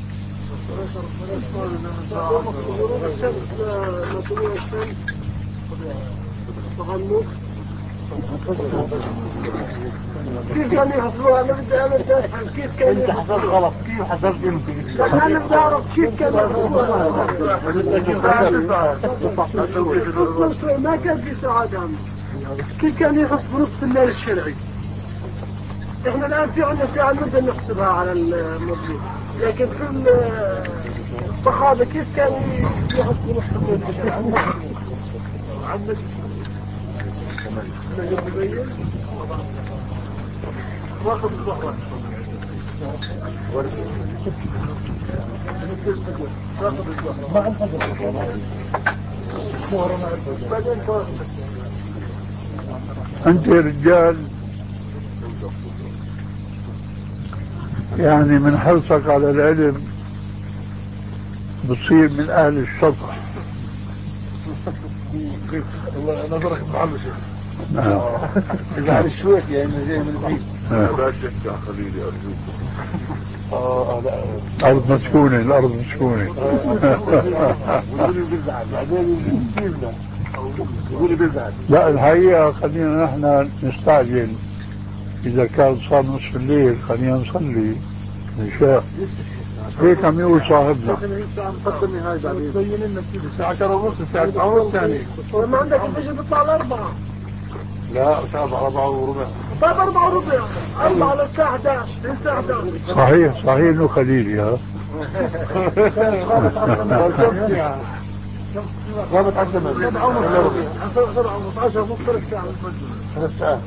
S3: كيف كان يحصلوها؟ أنا بدي أنا بدي أفهم كيف كان. أنت حسبت غلط. كيف حسبت أنت؟ أنا بدي أعرف كيف كان يحصلوها. ما كان في سعادة. كيف كان يحسب نصف الليل الشرعي؟ إحنا الآن في عندنا ساعة نبدأ نحسبها على المظلوم، لكن في الصحابة كيف كان يحسب نصف الليل الشرعي؟ عندك واخذ الصحوة مع الفجر
S4: أنت رجال يعني من حرصك على العلم بتصير من أهل الشطح.
S2: الله نظرك معلش.
S4: نعم.
S5: إذا على الشويت يعني زي من بعيد.
S2: لا تشجع خليلي أرجوك.
S5: آه لا.
S4: الأرض مسكونة، الأرض مسكونة.
S5: يقولي بيزعل بعدين يجيبنا. يقولي بيزعل.
S4: لا الحقيقة خلينا نحن نستعجل. إذا كان صار نصف الليل خلينا نصلي نشاء. هيك عم يقول صاحبنا.
S5: قدمي هاي بعدين.
S3: بين لنا الساعة عشرة ونص الساعة تسعة ونص ثاني. ما عندك الفجر بيطلع الأربعة.
S2: لا ساعة أربعة وربع.
S3: طيب أربعة وربع. أربعة للساعة أحد عشر. للساعة أحد عشر.
S4: صحيح صحيح إنه خليلي ها.
S5: غابت عشرة
S3: سبعة ونص. سبعة ونص عشرة ونص ثلاث ساعات.
S5: ثلاث ساعات.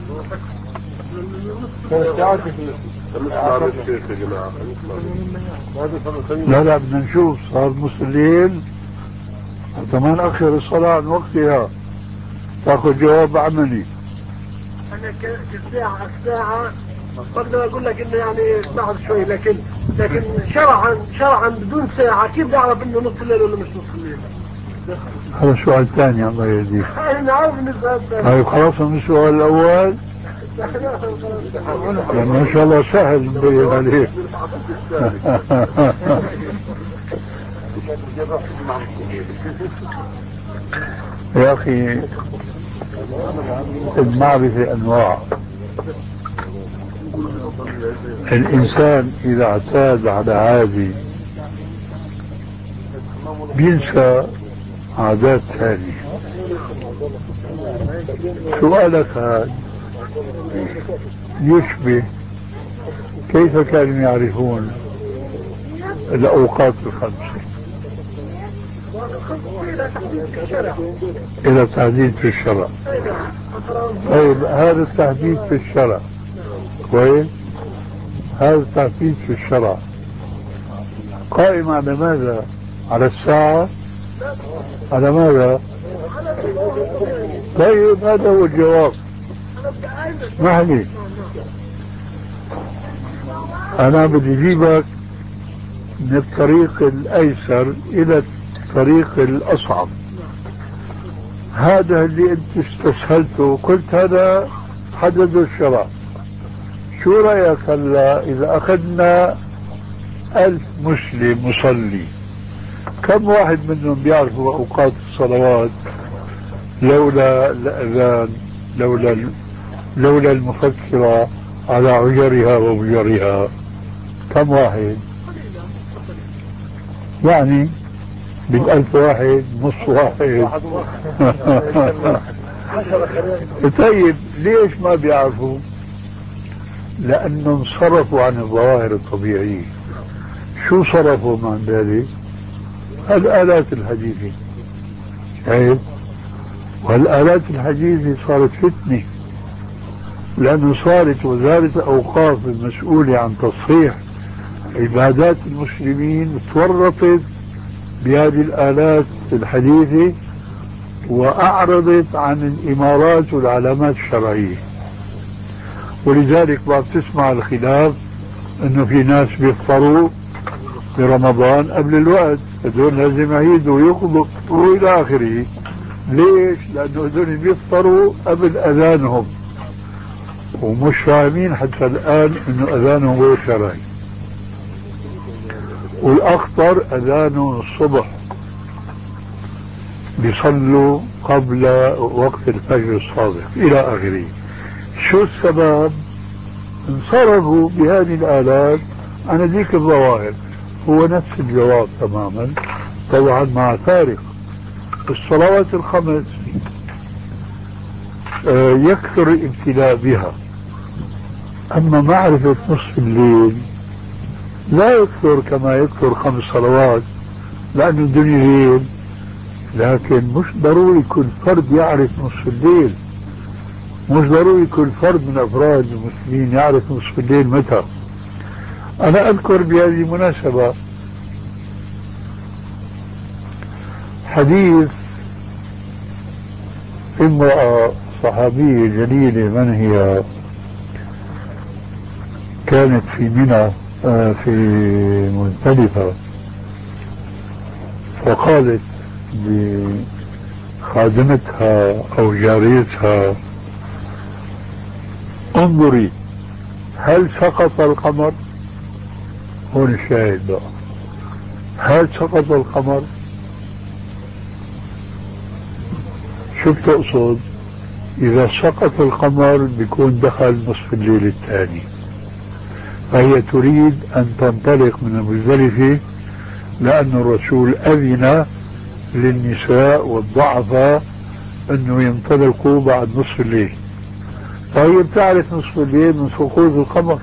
S2: ثلاث ساعات نسمع للشيخ يا جماعة.
S4: لا لا بدنا نشوف صار نص الليل كمان أخر الصلاة عن وقتها تأخذ جواب عملي.
S3: أنا كالساعة الساعة قبل أقول لك إنه يعني بعد شوي، لكن لكن شرعا شرعا بدون ساعة كيف نعرف إنه نص الليل ولا مش نص الليل؟
S4: هذا سؤال ثاني الله يهديك. طيب خلاص من السؤال الأول ما شاء الله سهل مبين عليه. يا أخي المعرفة أنواع. الإنسان إذا اعتاد على عادي بينسى عادات ثانية. سؤالك هذا يشبه كيف كانوا يعرفون الأوقات الخمسة إلى تحديد في الشرع. طيب هذا التحديد في الشرع كويس، هذا التحديد في الشرع قائم على ماذا؟ على الساعة؟ على ماذا؟ طيب هذا هو الجواب. اسمح لي أنا بدي أجيبك من الطريق الأيسر إلى الطريق الأصعب. هذا اللي أنت استسهلته قلت هذا حدد الشرع. شو رأيك هلا إذا أخذنا ألف مسلم مصلي كم واحد منهم بيعرفوا أوقات الصلوات لولا الأذان لولا لولا المفكرة على عجرها وبجرها؟ كم واحد؟ يعني بالألف واحد نص واحد. طيب ليش ما بيعرفوا؟ لأنه انصرفوا عن الظواهر الطبيعية. شو صرفوا عن ذلك؟ الآلات الحديثة. شايف؟ والآلات الحديثة صارت فتنة، لأنه صارت وزارة الأوقاف المسؤولة عن تصحيح عبادات المسلمين تورطت بهذه الآلات الحديثة وأعرضت عن الإمارات والعلامات الشرعية. ولذلك ما بتسمع الخلاف انه في ناس بيفطروا برمضان قبل الوقت، هذول لازم يعيدوا ويقضوا والى اخره. ليش؟ لانه هذول بيفطروا قبل اذانهم ومش فاهمين حتى الان انه اذانهم غير شرعي. والاخطر اذانهم الصبح بيصلوا قبل وقت الفجر الصادق الى اخره. شو السبب؟ انصرفوا بهذه الآلات عن ذيك الظواهر. هو نفس الجواب تماما، طبعا مع فارق. الصلوات الخمس آه يكثر الابتلاء بها، أما معرفة نصف الليل لا يكثر كما يكثر خمس صلوات، لأن الدنيا ليل. لكن مش ضروري كل فرد يعرف نصف الليل، مش ضروري كل فرد من أفراد المسلمين يعرف نصف الليل متى. أنا أذكر بهذه المناسبة حديث امرأة صحابية جليلة، من هي؟ كانت في منى في مزدلفة، فقالت لخادمتها أو جاريتها: انظري هل سقط القمر؟ هون الشاهد بقى، هل سقط القمر؟ شو بتقصد؟ إذا سقط القمر بيكون دخل نصف الليل الثاني، فهي تريد أن تنطلق من المزدلفة، لأن الرسول أذن للنساء والضعفاء أنه ينطلقوا بعد نصف الليل. فهي بتعرف نصف الليل من سقوط القمر.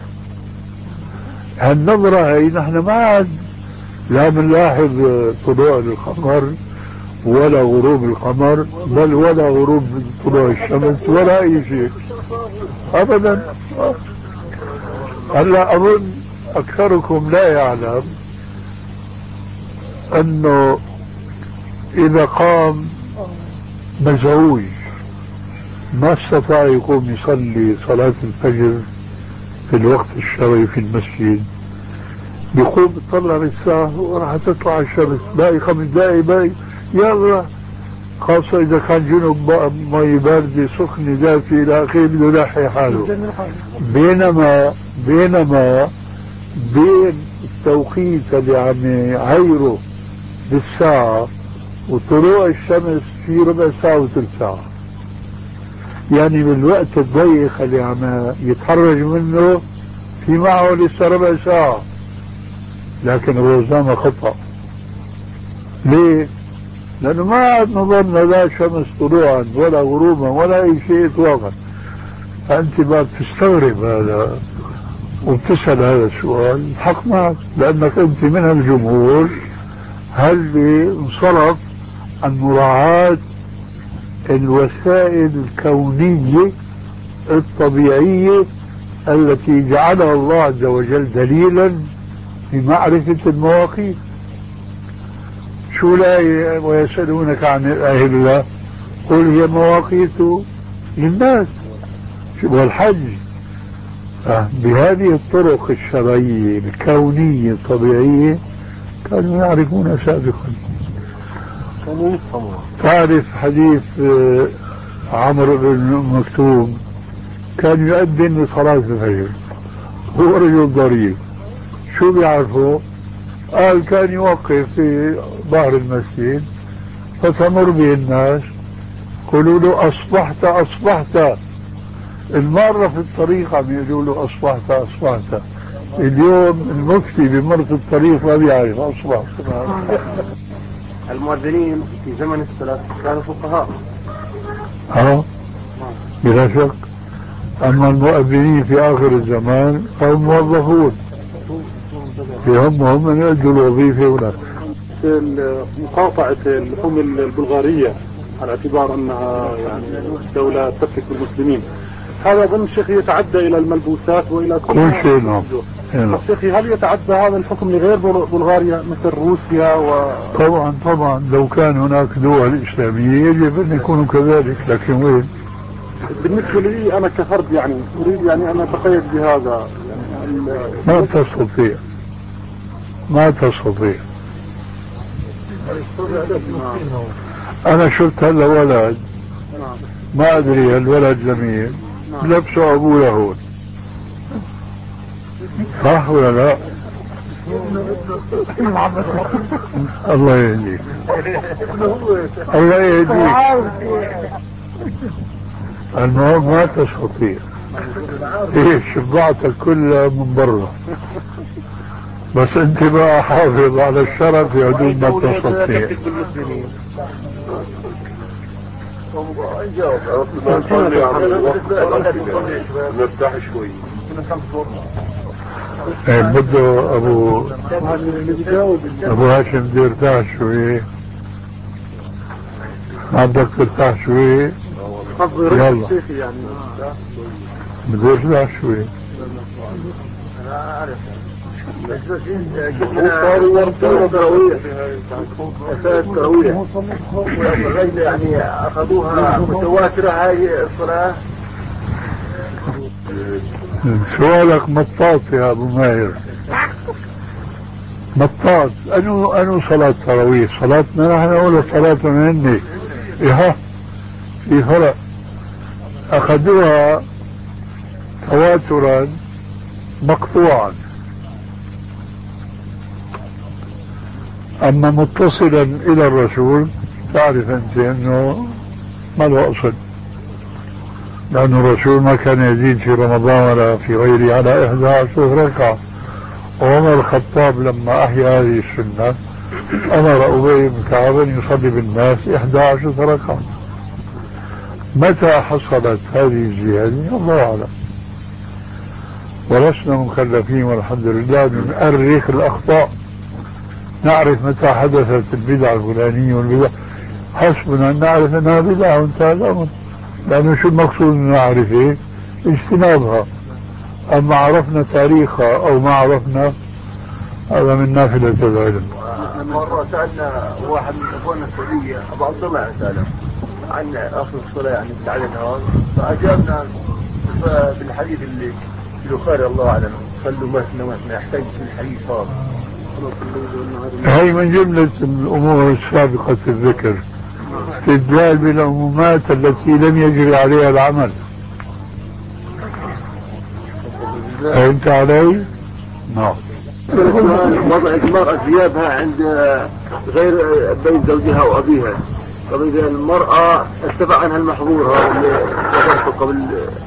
S4: هالنظرة هي نحن ما عاد لا بنلاحظ طلوع القمر ولا غروب القمر، بل ولا غروب طلوع الشمس ولا أي شيء أبدا. هلا أظن أكثركم لا يعلم أنه إذا قام مزعوج ما استطاع يقوم يصلي صلاة الفجر في الوقت الشرعي في المسجد، بيقوم يطلع بالساعة وراح تطلع الشمس، باقي خمس دقايق، باقي يلا خاصة إذا كان جنب مي باردة سخنة دافئة إلى آخره بده يلاحي حاله. بينما بينما بين التوقيت اللي عم يعيره بالساعة وطلوع الشمس في ربع ساعة وثلث ساعة، يعني بالوقت الضيق اللي عم يتحرج منه في معه لسه ربع ساعة، لكن الروزانة خطأ. ليه؟ لأنه ما عاد نظرنا لا شمس طلوعا ولا غروبا ولا أي شيء إطلاقا. فأنت ما بتستغرب هذا وبتسأل هذا السؤال، الحق معك، لأنك أنت من الجمهور اللي انصرف عن مراعاة الوسائل الكونية الطبيعية التي جعلها الله عز وجل دليلا في معرفة المواقيت. شو الآية؟ ويسألونك عن الأهلة قل هي مواقيت للناس والحج. بهذه الطرق الشرعية الكونية الطبيعية كانوا يعرفون سابقا. تعرف حديث عمرو بن مكتوم كان يؤذن لصلاة الفجر، هو رجل ضرير، شو بيعرفه؟ قال كان يوقف في ظهر المسجد فتمر به الناس يقولوا له أصبحت أصبحت، المارة في الطريق عم يقولوا له أصبحت أصبحت. اليوم المفتي بمر في الطريق ما بيعرف أصبحت.
S5: المؤذنين في زمن السلف كانوا فقهاء.
S4: اه بلا شك. أما المؤذنين في آخر الزمان فهم موظفون، هم هم من يؤدوا الوظيفة هناك.
S2: مقاطعة اللحوم البلغارية على اعتبار أنها يعني دولة تفك بالمسلمين، هذا أظن شيخي يتعدى إلى الملبوسات وإلى
S4: كل شيء. نعم
S2: شيخي، هل يتعدى هذا الحكم لغير بلغاريا مثل روسيا و...
S4: طبعا طبعا لو كان هناك دول إسلامية يجب أن يكونوا كذلك، لكن وين؟
S2: بالنسبة لي أنا كفرد يعني أريد يعني أن أتقيد بهذا يعني
S4: ما تستطيع ما تستطيع. أنا شفت هلا ولد ما أدري الولد جميل لبسه أبوه يهود، صح ولا لا؟ الله يهديك الله يهديك. المهم ما تستطيع، ايه شبعتك كلها من برا، بس انت بقى حافظ على الشرف في حدود ما تستطيع.
S2: نرتاح شوي.
S4: ايه بده ابو ابو هاشم بده يرتاح شوي. ما بدك ترتاح شوي؟ يلا بده يرتاح شوي.
S5: يعني اخذوها متواترة هاي الصلاة.
S4: سؤالك مطاط يا ابو ماهر، مطاط. انو انو صلاة تراويح؟ صلاتنا نحن ولا صلاتنا هني؟ ايه في فرق. اخذوها تواترا مقطوعا، اما متصلا الى الرسول تعرف انت انه ما له اصل، لأن الرسول ما كان يزيد في رمضان ولا في غيره على إحدى عشرة ركعة. وعمر الخطاب لما أحيا هذه السنة أمر أبي بن كعب أن يصلي بالناس إحدى عشرة ركعة. متى حصلت هذه الزيادة الله أعلم، ولسنا مكلفين والحمد لله نؤرخ الأخطاء، نعرف متى حدثت البدعة الفلانية والبدعة، حسبنا أن نعرف أنها بدعة وانتهى الأمر. لأنه شو المقصود من معرفة؟ اجتنابها. أما عرفنا تاريخها أو ما عرفنا هذا من نافلة العلم.
S5: مرة سألنا واحد من أخواننا السعودية أبو عبد الله سأله عن أصل الصلاة يعني بعد النهار، فأجابنا بالحديث اللي في البخاري الله أعلم صلوا مثنى مثنى، يحتاج في الحديث صار.
S4: هي من جملة الأمور السابقة الذكر استدلال بالعمومات التي لم يجري عليها العمل. فهمت علي؟ نعم.
S5: وضع المرأة ثيابها عند غير بيت زوجها وأبيها. طب إذا المرأة اتبع عنها المحظور اللي ذكرته قبل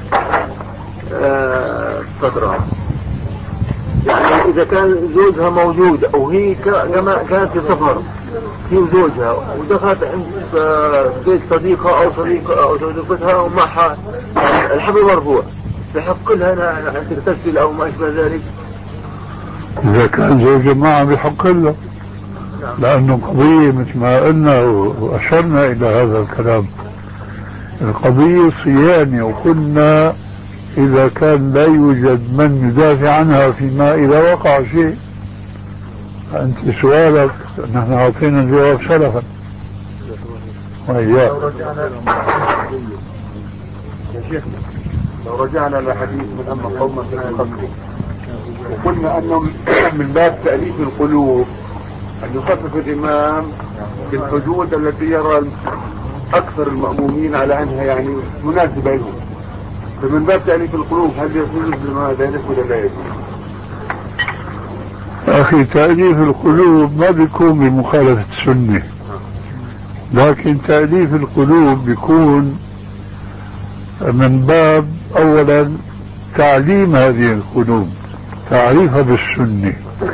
S5: فترة، يعني إذا كان زوجها موجود أو هي كما كانت في سفر هي وزوجها ودخلت عند بيت صديقة أو صديقة أو صديقتها ومعها الحبل مرفوع، بحق لها أن تغتسل أو ما أشبه ذلك؟
S4: إذا كان زوجها معها بحق له، لأنه قضية مثل ما قلنا وأشرنا إلى هذا الكلام، القضية صيانة، وقلنا إذا كان لا يوجد من يدافع عنها فيما إذا وقع شيء. أنت سؤالك نحن أعطينا الجواب سلفا وإياك.
S2: يا شيخ لو رجعنا لحديث من أما قوما فقالوا وقلنا أنه من باب تأليف القلوب أن يخفف الإمام بالحدود التي يرى أكثر المأمومين على أنها يعني مناسبة لهم، فمن باب تأليف القلوب هل يصير بما ذلك ولا لا يصير؟
S4: أخي تأليف القلوب ما بيكون بمخالفة السنة، لكن تأليف القلوب بيكون من باب أولا تعليم هذه القلوب، تعريفها بالسنة،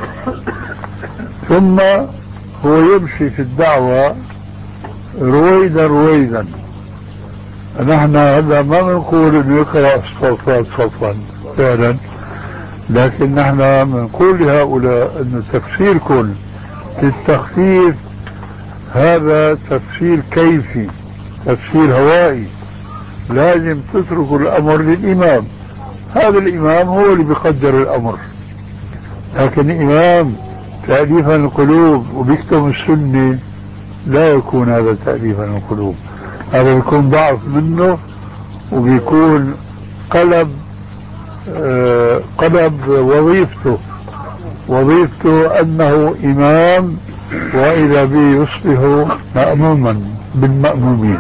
S4: ثم هو يمشي في الدعوة رويدا رويدا. نحن هذا ما بنقول انه يقرأ الصفات صفا فعلا، لكن نحن بنقول لهؤلاء انه تفسيركم للتخفيف هذا تفسير كيفي، تفسير هوائي، لازم تتركوا الامر للامام. هذا الامام هو اللي بيقدر الامر، لكن الامام تأليفا القلوب وبيكتم السنة لا يكون هذا تأليفا القلوب، هذا بيكون ضعف منه وبيكون قلب آه قلب وظيفته وظيفته أنه إمام وإذا به يصبح مأموما بالمأمومين.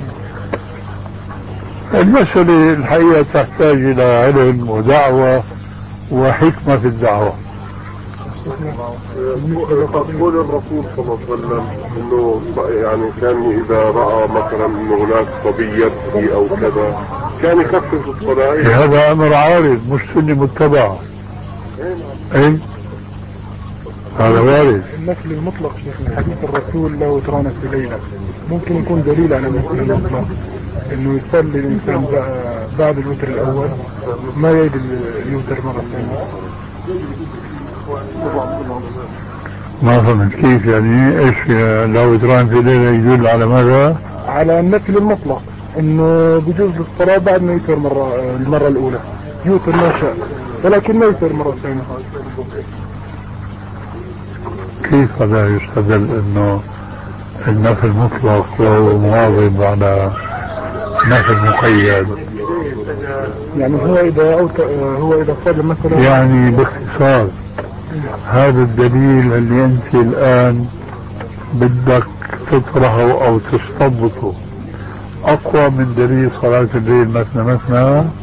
S4: المسألة الحقيقة تحتاج إلى علم ودعوة وحكمة في الدعوة.
S2: قول الرسول صلى الله عليه وسلم انه يعني كان اذا راى مثلا انه هناك صبي يبكي او كذا كان يخفف الصلاه.
S4: هذا امر عارض مش سنه متبعه. اي هذا وارد.
S3: النفل المطلق شيخ حديث الرسول له وترانك في ليله ممكن يكون دليل على النفل المطلق، انه يصلي الانسان بعد الوتر الاول ما يعيد الوتر مره ثانيه.
S4: ما فهمت كيف يعني ايش لو وتران في ليله يدل على ماذا؟
S3: على النفل المطلق، انه بجوز للصلاه بعد ما يوتر مره المره الاولى يوتر ما شاء، ولكن ما يوتر مره ثانيه.
S4: كيف هذا يستدل انه النفل مطلق وهو مواظب على نفل مقيد؟
S3: يعني هو اذا أوت... هو اذا صلى مثلا
S4: يعني باختصار هذا الدليل اللي انت الان بدك تطرحه او تستضبطه اقوى من دليل صلاة الليل مثنى مثنى.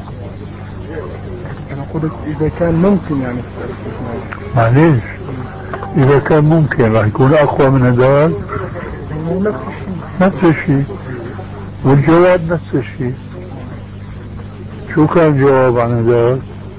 S3: انا قلت اذا كان ممكن يعني
S4: معليش اذا كان ممكن راح يكون اقوى من هذا.
S3: نفس الشيء
S4: نفس الشيء والجواب نفس الشيء. شو كان الجواب عن هذا؟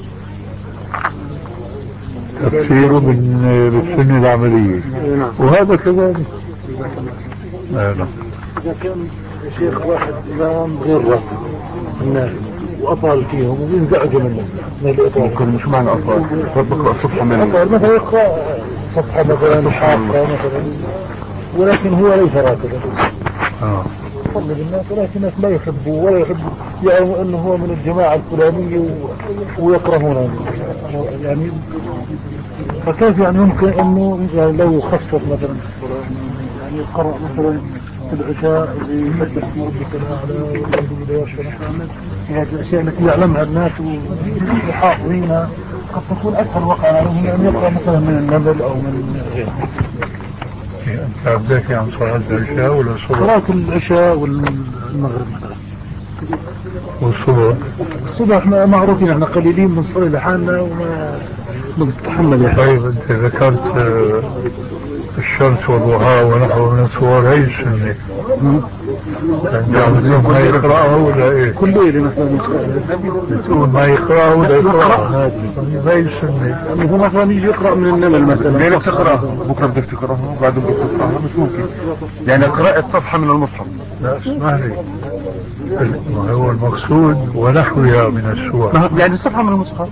S4: تفسيره بالسنة العملية وهذا كذلك.
S3: إذا كان شيخ واحد إمام غير راتب الناس وأطال فيهم وينزعجوا منه
S2: ممكن مش معنى أطال يقرأ صفحة من
S3: أطال مثلا يقرأ صفحة مثلا حافظة مثلا ولكن هو ليس راتبا يصلي بالناس، ولكن الناس لا يحبوا ولا يحبوا يعلموا أنه هو من الجماعة الفلانية ويكرهونه يعني. فكيف يعني يمكن أنه يعني لو خصص مثلا في الصلاة يعني يقرأ مثلا في العشاء يحدث اسم ربك الأعلى والحمد لله والشرف هذه الأشياء التي يعلمها الناس وحافظينها قد تكون أسهل وقع عليهم أن يقرأ مثلا من النبل أو من غيره.
S4: أنت عبدك عن صلاة العشاء ولا الصبح؟
S3: صلاة العشاء والمغرب مثلا.
S4: والصبح؟
S3: الصبح معروفين احنا قليلين بنصلي لحالنا وما بنتحمل يعني.
S4: طيب أنت ذكرت الشمس والضحى ونحو من الصور، هي السنة أنت عم ما يقرأها ولا إيه؟
S3: كل ليلة مثلا يقرأ،
S4: بتقول ما يقرأها ولا يقرأها، هي السنة.
S3: يعني هو مثلا يجي يقرأ من النمل مثلا،
S2: ليلة بتقرأها بكرة بدك تقرأها بعد بكرة تقرأها، مش ممكن يعني قراءة صفحة من المصحف.
S4: لا اسمح لي، ما هو المقصود ونحوها من السور،
S2: يعني صفحة من المصحف.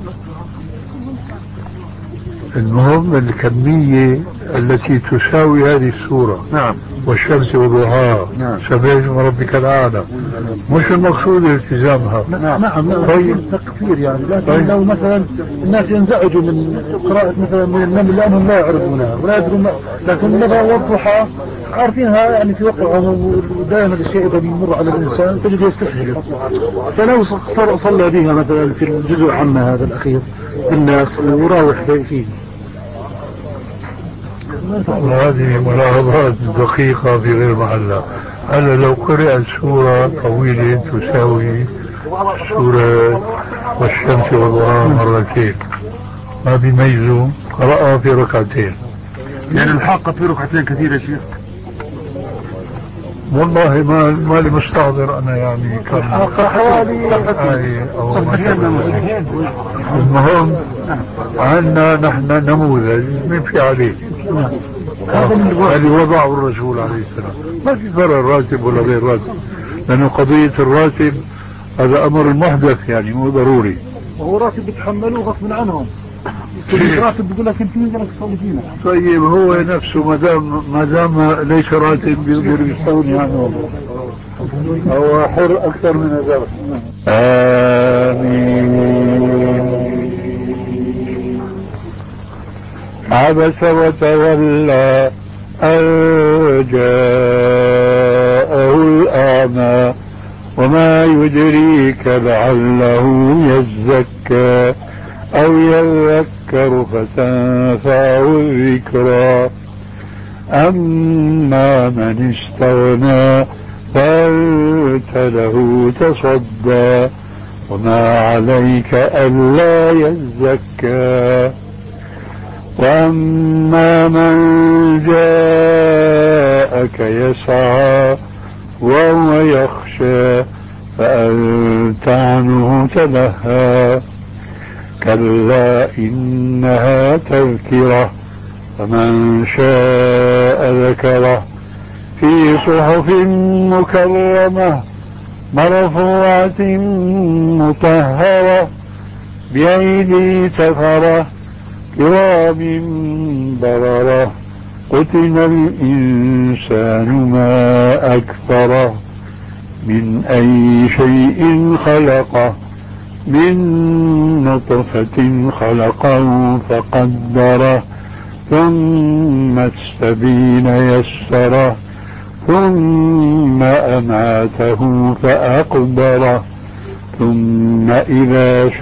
S4: المهم الكمية التي تساوي هذه السورة.
S2: نعم.
S4: والشمس وضحاها.
S2: نعم.
S4: سبح اسم ربك الأعلى. مش المقصود التزامها.
S3: نعم نعم. طيب تكثير يعني، لكن طيب. لو مثلا الناس ينزعجوا من قراءة مثلا من النمل لأنهم لا يعرفونها ولا يدرون، لكن النبأ والضحى عارفينها يعني في وقعهم، ودائما الشيء إذا بيمر على الإنسان تجد يستسهل، فلو صلى بها مثلا في الجزء عما هذا الأخير الناس وراوح فيه.
S4: وهذه ملاحظات دقيقة في غير محلها. هلا لو قرأت سورة طويلة تساوي سورة والشمس والضحى مرتين، ما بيميزوا، قرأها في ركعتين.
S2: يعني الحاقة في ركعتين كثير يا شيخ.
S4: والله ما ما لي مستحضر انا يعني كم
S3: حوالي
S4: آية او المهم عندنا نحن نموذج نمشي عليه، هذه وضعه الرسول عليه السلام. ما في فرق راتب ولا غير راتب، لأنه قضية الراتب هذا أمر محدث يعني مو ضروري.
S3: وهو راتب بتحملوه غصب عنهم، راتب بيقول لك انت مين قالك تصلي فينا.
S4: طيب هو نفسه ما دام ما دام ليس راتب بيقدر يستغني عنه، هو حر أكثر من ذلك. آمين. عبس وتولى أن جاءه الأعمى وما يدريك لعله يزكى أو يذكر فتنفعه الذكرى. أما من استغنى فأنت له تصدى وما عليك ألا يزكى. وأما من جاءك يسعى وهو يخشى فأنت عنه تلهى. كلا إنها تذكرة فمن شاء ذكره في صحف مكرمة مرفوعة مطهرة بأيدي سفرة كرام بررة. قتل الإنسان ما أكفره من أي شيء خلقه من نطفة خلقه فقدره ثم السبيل يسره ثم أماته فأقبره ثم إذا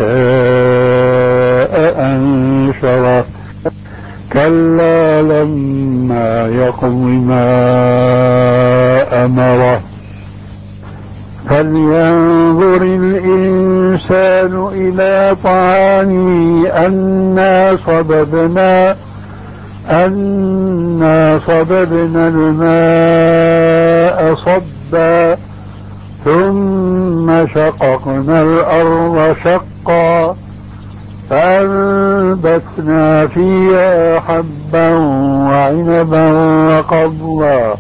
S4: شاء أنشره. كلا لما يقض ما أمره. فلينظر الإنسان إلى طعامه أنا صببنا أنا صببنا الماء صبا ثم شققنا الأرض شقا فأنبتنا فيها حبا وعنبا وقضبا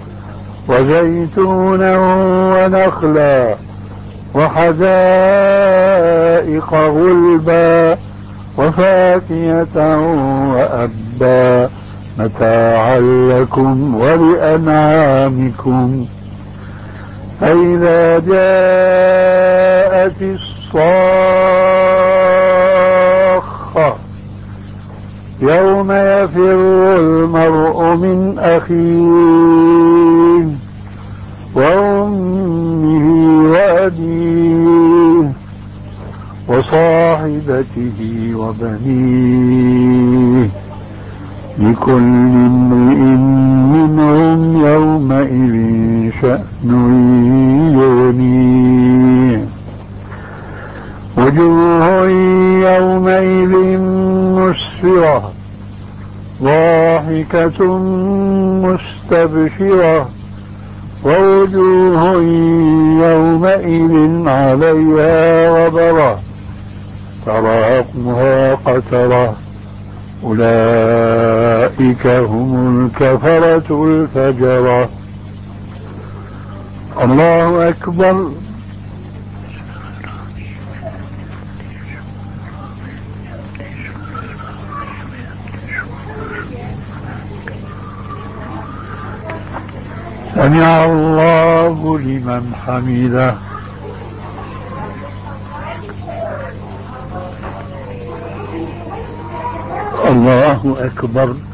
S4: وزيتونا ونخلا وحدائق غلبا وفاكهة وأبا متاعا لكم ولأنعامكم. فإذا جاءت الصاخة يوم يفر المرء من أخيه وأمه وأبيه وصاحبته وبنيه لكل امرئ منهم يومئذ شأن يغنيه وجوه يومئذ مسفرة ضاحكة مستبشرة ووجوه يومئذ عليها غبرة ترهقها قترة أولئك هم الكفرة الفجرة. الله أكبر. سمع الله لمن حمده. الله أكبر.